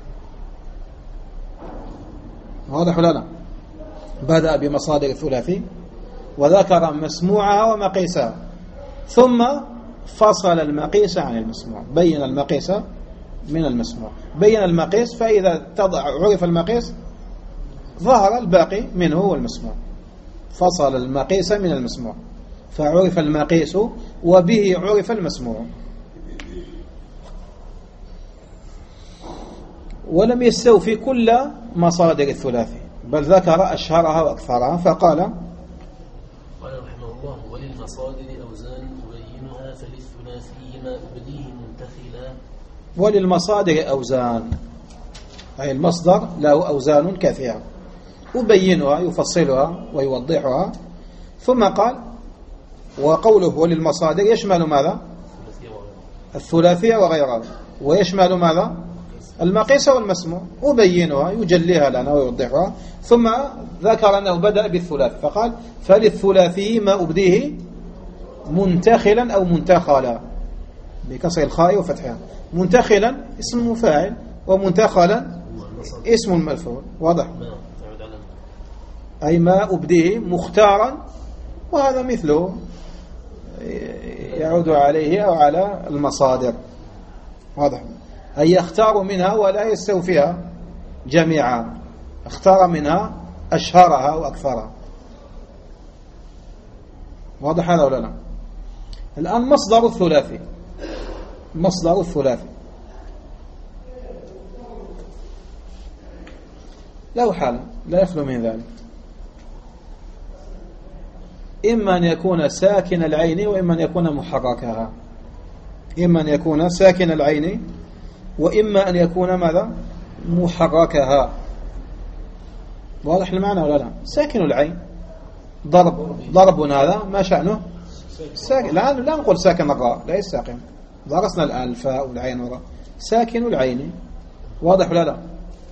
واضح ولا لا؟ بدأ بمصادر الثلاثي وذكر مسموعها ومقيسها ثم فصل المقيس عن المسموع، بين المقيس من المسموع، بين المقيس، فإذا عرف المقيس ظهر الباقي منه والمسموع، فصل المقيس من المسموع فعرف المقيس وبه عرف المسموع. ولم يستوفي كل مصادر الثلاثي بل ذكر أشهرها وأكثرها، فقال رحمه الله: وللمصادر أوزان أبينها فللثلاثي ما أبديه منتخلا. وللمصادر أوزان، أي المصدر له أوزان كثيرة أبينها، يفصلها ويوضحها. ثم قال: وقوله وللمصادر يشمل ماذا؟ الثلاثية وغيرها، ويشمل ماذا؟ المقيس والمسموع، أبينها يجليها لنا ويوضحها. ثم ذكر أنه بدأ بالثلاثي فقال: فللثلاثي ما أبديه منتخلا أو منتخلا بكسر الخاء وفتحها. منتخلا اسم فاعل ومنتخلا اسم المفعول. واضح؟ أي ما أبديه مختارا، وهذا مثله يعود عليه أو على المصادر. واضح؟ أي يختار منها ولا يستوفيها جميعا، اختار منها أشهرها وأكثرها. واضح هذا ولا لا؟ الآن مصدر الثلاثي، مصدر الثلاثي له حال لا يخلو من ذلك، إما أن يكون ساكن العين وإما أن يكون محركها، إما أن يكون ساكن العين وإما أن يكون ماذا؟ محركها. واضح المعنى ولا لا؟ ساكن العين ضرب هذا ما شأنه؟ ساكن. لا نقول ساكن الراء، لا ساكن، درسنا الآن الفاء والعين والراء. ساكن العين. واضح ولا لا؟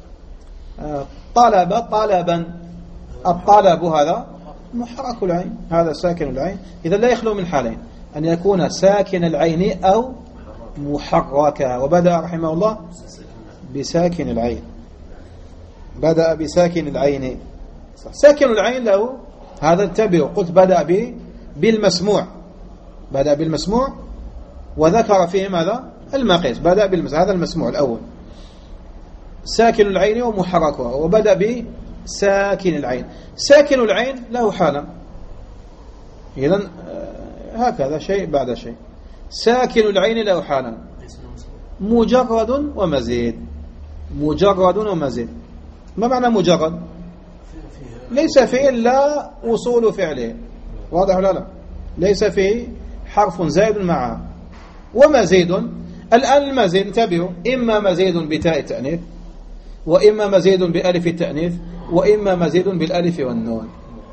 طلبا، الطلب هذا محرك العين، هذا ساكن العين. إذا لا يخلو من حالين، أن يكون ساكن العين أو محركا. وبدأ رحمه الله بساكن العين، بدأ بساكن العين. ساكن العين له هذا انتبهوا، قلت بدأ بالمسموع، بدأ بالمسموع وذكر فيه ماذا؟ المقيس. بدأ بالمسموع، هذا المسموع الأول، ساكن العين ومحركها، وبدأ بساكن العين. ساكن العين له حالة، إذن هكذا شيء بعد شيء. ساكن العين له حالة، مجرد ومزيد. مجرد ومزيد. ما معنى مجرد؟ ليس فيه إلا وصول فعله. واضح ولا لا؟ ليس فيه حرف زائد معه. ومزيد، الآن المزيد انتبهوا، إما مزيد بتاء التأنيث، وإما مزيد بألف التأنيث، وإما مزيد بالألف والنون.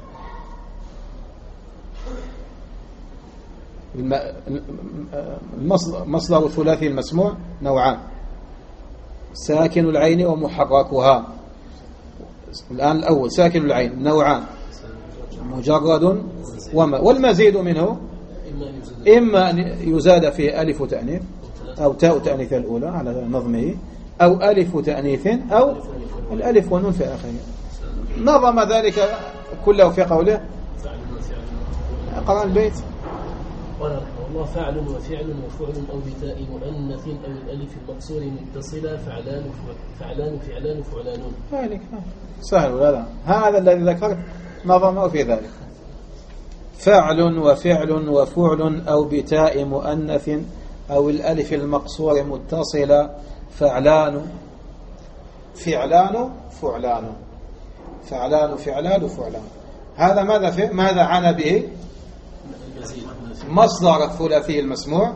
مصدر الثلاثي المسموع نوعان: ساكن العين ومحركها. الآن الأول ساكن العين نوعان: مجرد والمزيد منه إما أن يزاد فيه ألف تأنيث أو تاء تأنيث الأولى على نظمه، أو ألف تأنيث، أو الألف والنون في آخره. نظم ذلك كله في قوله. أقرأ البيت. قال رحمه الله: فعل وفعل وفعل أو بتاء مؤنث أو الألف المقصور متصلة، فعلان فعلان فعلانون. ذلك سهل ولا لا؟ هذا الذي ذكرت نظمه في ذلك. فعل وفعل وفعل أو بتاء مؤنث أو الألف المقصور متصلة فعلان فعلان فعلان فعلان فعلان فعلان. هذا ماذا عنا به؟ مصدر الثلاثي المسموع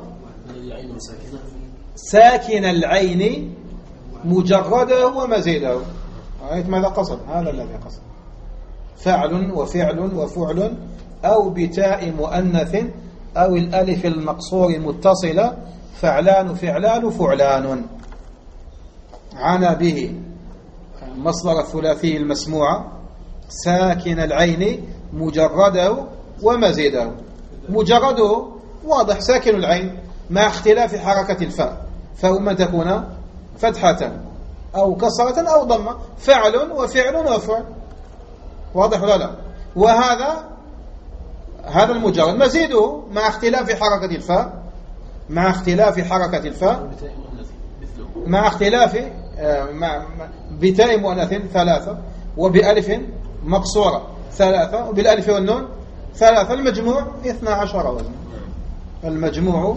ساكن العين مجرده ومزيده. رأيت ماذا قصد؟ هذا الذي قصد. فعل وفعل وفعل أو بتاء مؤنث أو الألف المقصور متصلة فعلان فعلان فعلان. عنا به مصدر الثلاثي المسموع ساكن العين مجرده ومزيده. مجرده واضح ساكن العين مع اختلاف حركة الفاء، فهما تكون فتحة أو كسرة أو ضمة. فعل وفعل وفعل واضح ولا لا؟ وهذا المجرد مزيده مع اختلاف حركة الفاء، مع اختلاف حركة الفاء، مع اختلاف بتاء مؤنث 3 وبألف مقصورة 3 وبالألف والنون 3. المجموع 12 وزنا. المجموع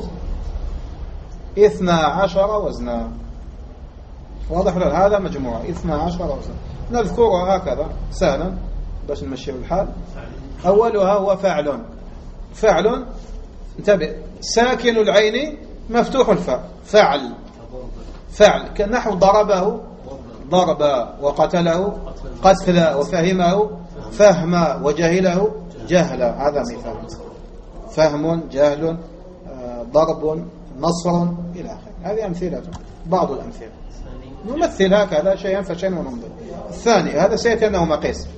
12 وزنا. واضح ولا؟ هذا مجموع 12 وزنا. نذكرها هكذا سهلا باش نمشي الحال. أولها هو فعل. فعل انتبه ساكن العين مفتوح الفاء. فعل كنحو ضربه ضربا وقتله قتلا وفهمه فهما وجهله جهلا. هذا مثال. فهم جهل ضرب نصر إلى آخره. هذه أمثلة بعض الأمثلة. نمثل هكذا شيئا فشيئا وننظر. الثاني هذا سيأتي أنه مقيس.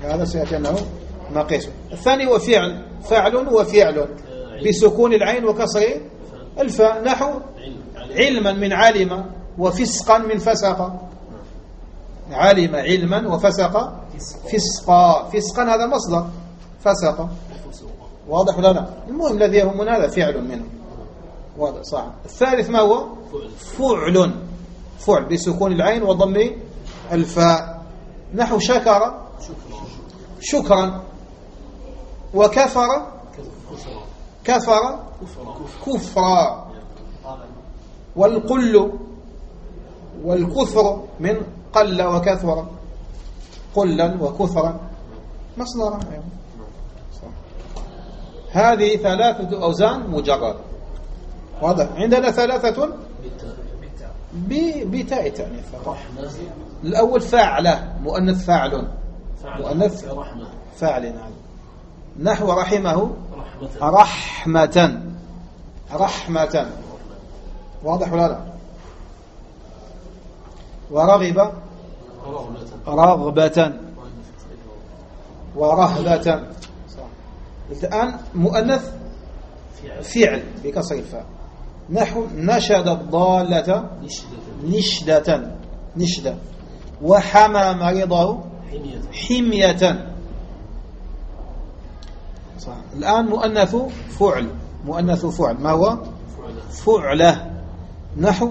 الثاني وفعل. فعل وفعل بسكون العين وكسر الفاء نحو علما من علم وفسقا من فسق. علم علما وفسق فسقا. فسقا هذا مصدر فسق. واضح ولا لا؟ المهم الذي يهمنا هذا فعل منه. واضح صح. الثالث ما هو؟ فعل بسكون العين وضم الفاء نحو شكرا وكفر كفرا. والقل والكثر من قل وكثر. قلا وكثرا مصدرا. هذه 3 أوزان مجرد. واضح. عندنا 3 بتاء التأنيث. الأول فاعله مؤنث فاعل مؤنث فاعل نحو رحمه رحمة. واضح ولا لا؟ ورغب رغبة ورهبة. الآن مؤنث فعل بكسر الفاء نحو نشد الضالة نشدة وحمى مريضه حمية. صح. الآن مؤنث فعل ما هو؟ فعله نحو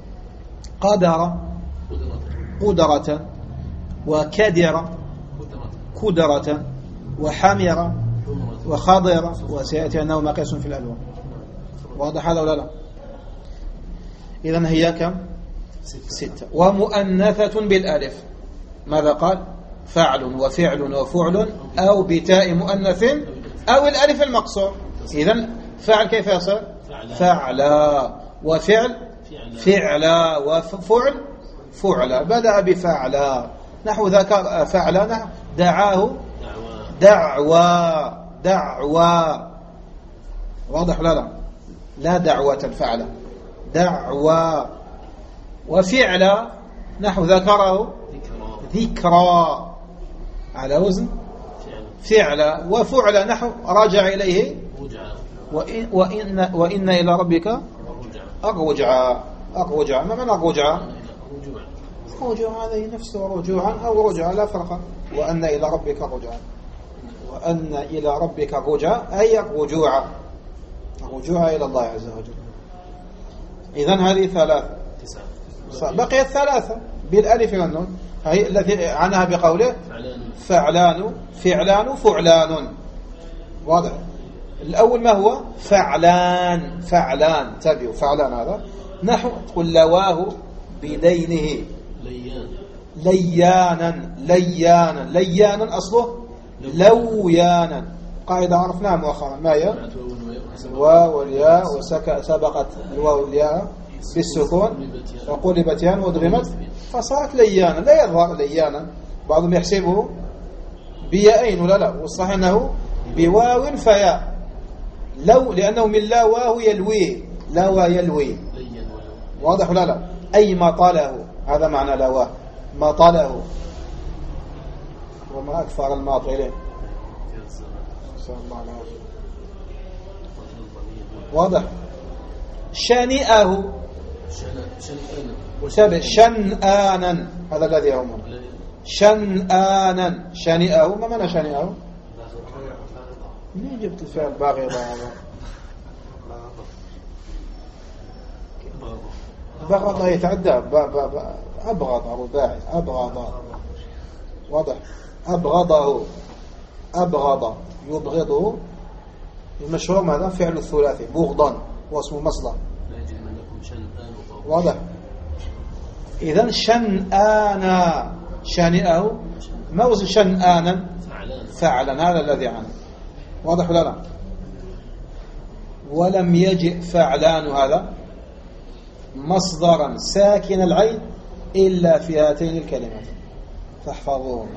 قدرة وكدر كدرة وحمر وخضر. وسيأتي أنه مقيس في الألوان. واضح هذا ولا لا؟ إذن هي كم؟ 6. ومؤنثة بالألف ماذا قال؟ فعل وفعل وفعل أو بتاء مؤنث أو الألف المقصور. إذن فعل كيف يصير؟ فعلا وفعل فعلا وفعل فعلا. بدأ بفعلا نحو ذكر فعلا نحو دعاه دعوى. واضح لا؟ لا دعوة فعلا دعوى. وفعل نحو ذكره ذكرى على وزن فعل. وفعل نحو رجع إليه وإن إلى ربك أرجع. ما معنى أرجع؟ رجوع هذه نفسه رجوعا أو رجع لا فرق. وأن إلى ربك رجعا. وأن إلى ربك رجع أي رجوع إلى الله عز وجل. إذن هذه 3. بقيت 3 بالألف والنون هي التي عنها بقوله فعلان فعلان فعلان. واضح. الأول ما هو؟ فعلان. فعلان، تبعوا فعلان هذا نحو تقول لواه بدينه ليانا. ليانا ليانا أصله لويانا. قاعدة عرفناها مؤخرا، ما هي؟ الواو والياء وسبقت الواو والياء بالسكون وقلبت ياء وضغمت فصارت ليانا. لا يظهر ليانا، بعضهم يحسبه بياءين ولا لا، والصحيح أنه بواو فياء. لو لأنه من لا واو يلويه، لا يلوي. واضح ولا لا؟ أي ما طاله، هذا معنى لا واو، ما طاله. وما أكثر الماطلين. واضح. شنئه وسبع شنآنا، هذا الذي يهمنا. شنآنا. شنئه، ما معنى شنئه؟ منين جبت الفعل باغض هذا؟ بغض يتعدى أبغض أو باعث أبغض. واضح. أبغضه، أبغض يبغضه. المشهور ماذا؟ فعل الثلاثي بغضا واسمه مصدر. واضح. إذن شنآنا شانئه ما وزن شنآنا فعلا، هذا الذي عنه. واضح ولا لا؟ ولم يجئ فعلان هذا مصدرا ساكن العين إلا في هاتين الكلمات، فاحفظوهم.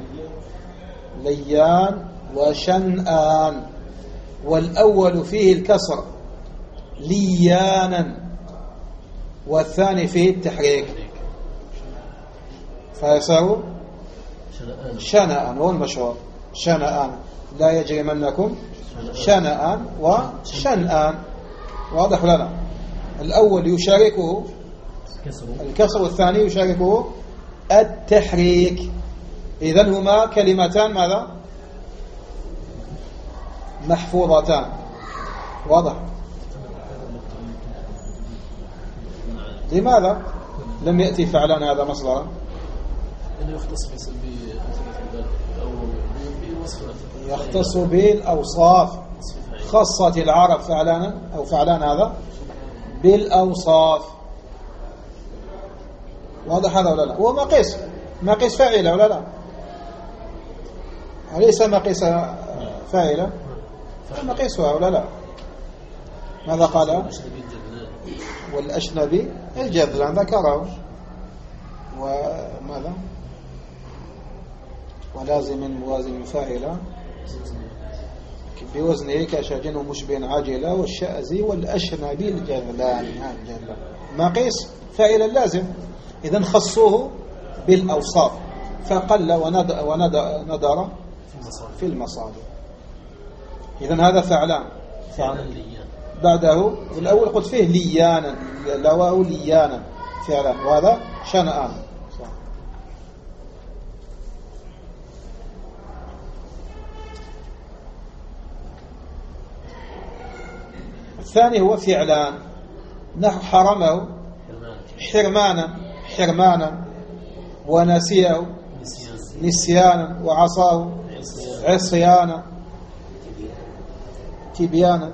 ليان وشنآن، والأول فيه الكسر ليانا، والثاني فيه التحريك فيصير شنآن. هو المشهور شنآن. لا يجرمنكم شنآن وشنآن. واضح ولا لا؟ الأول يشاركه الكسر والثاني يشاركه التحريك. إذن هما كلمتان ماذا؟ محفوظتان. واضح. لماذا لم يأتي فعلان هذا مصدرا؟ يختص بالأوصاف. خصت العرب فعلانا أو فعلان هذا بالأوصاف. واضح هذا ولا لا؟ هو مقيس فاعلة ولا لا؟ أليس مقيس فاعلة؟ مقيسها ولا لا؟ ماذا قال؟ والأشنبي الجذلان ذكره. وماذا؟ ولازم موازن فاعلة بوزنه كشجن ومشبه عاجلة والشأزي والأشنبي الجذلان. مقيس فاعل لازم. إذن خصوه بالأوصاف فقل وندر في المصادر. إذن هذا فعلان. بعده الأول قلت فيه ليانا، لواه ليانا فعلان، وهذا شنآن. الثاني هو فعلان نحو حرمه حرمانا ونسيه نسيانا وعصاه عصيانا تبيانا.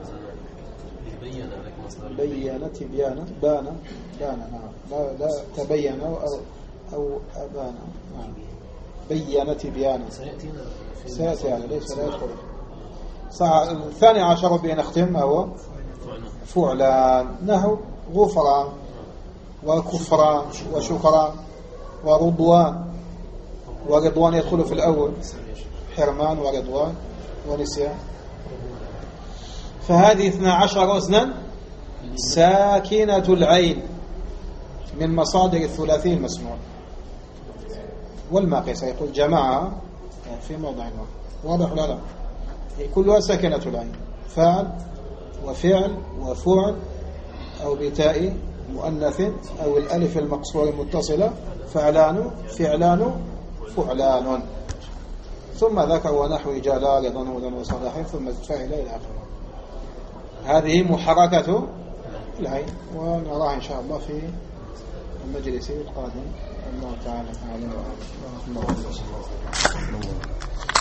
بيّن تبيانا بانا نعم. لا تبين أو أبانا نعم. بيّن تبيانا سيأتي على ليس لا يدخل. الثاني عشر بين اختم هو فعلان نحو غفران وكفران وشكران ورضوان يدخل في الأول، حرمان ورضوان ونسيان. فهذه 12 وزنا ساكنة العين من مصادر الثلاثي المسموع. والماقيس يقول جماعة في موضع واضح ولا لا؟ كلها ساكنة العين، فعل وفعل وفعل أو بتاء مؤنث أو الألف المقصور المتصلة فعلان فعلان فعلان. ثم ذكر ونحو جلال ظنودا وصلاح ثم فعل إلى آخره. هذه محركة العين، ونراها إن شاء الله في المجلس القادم. الله تعالى أعلم.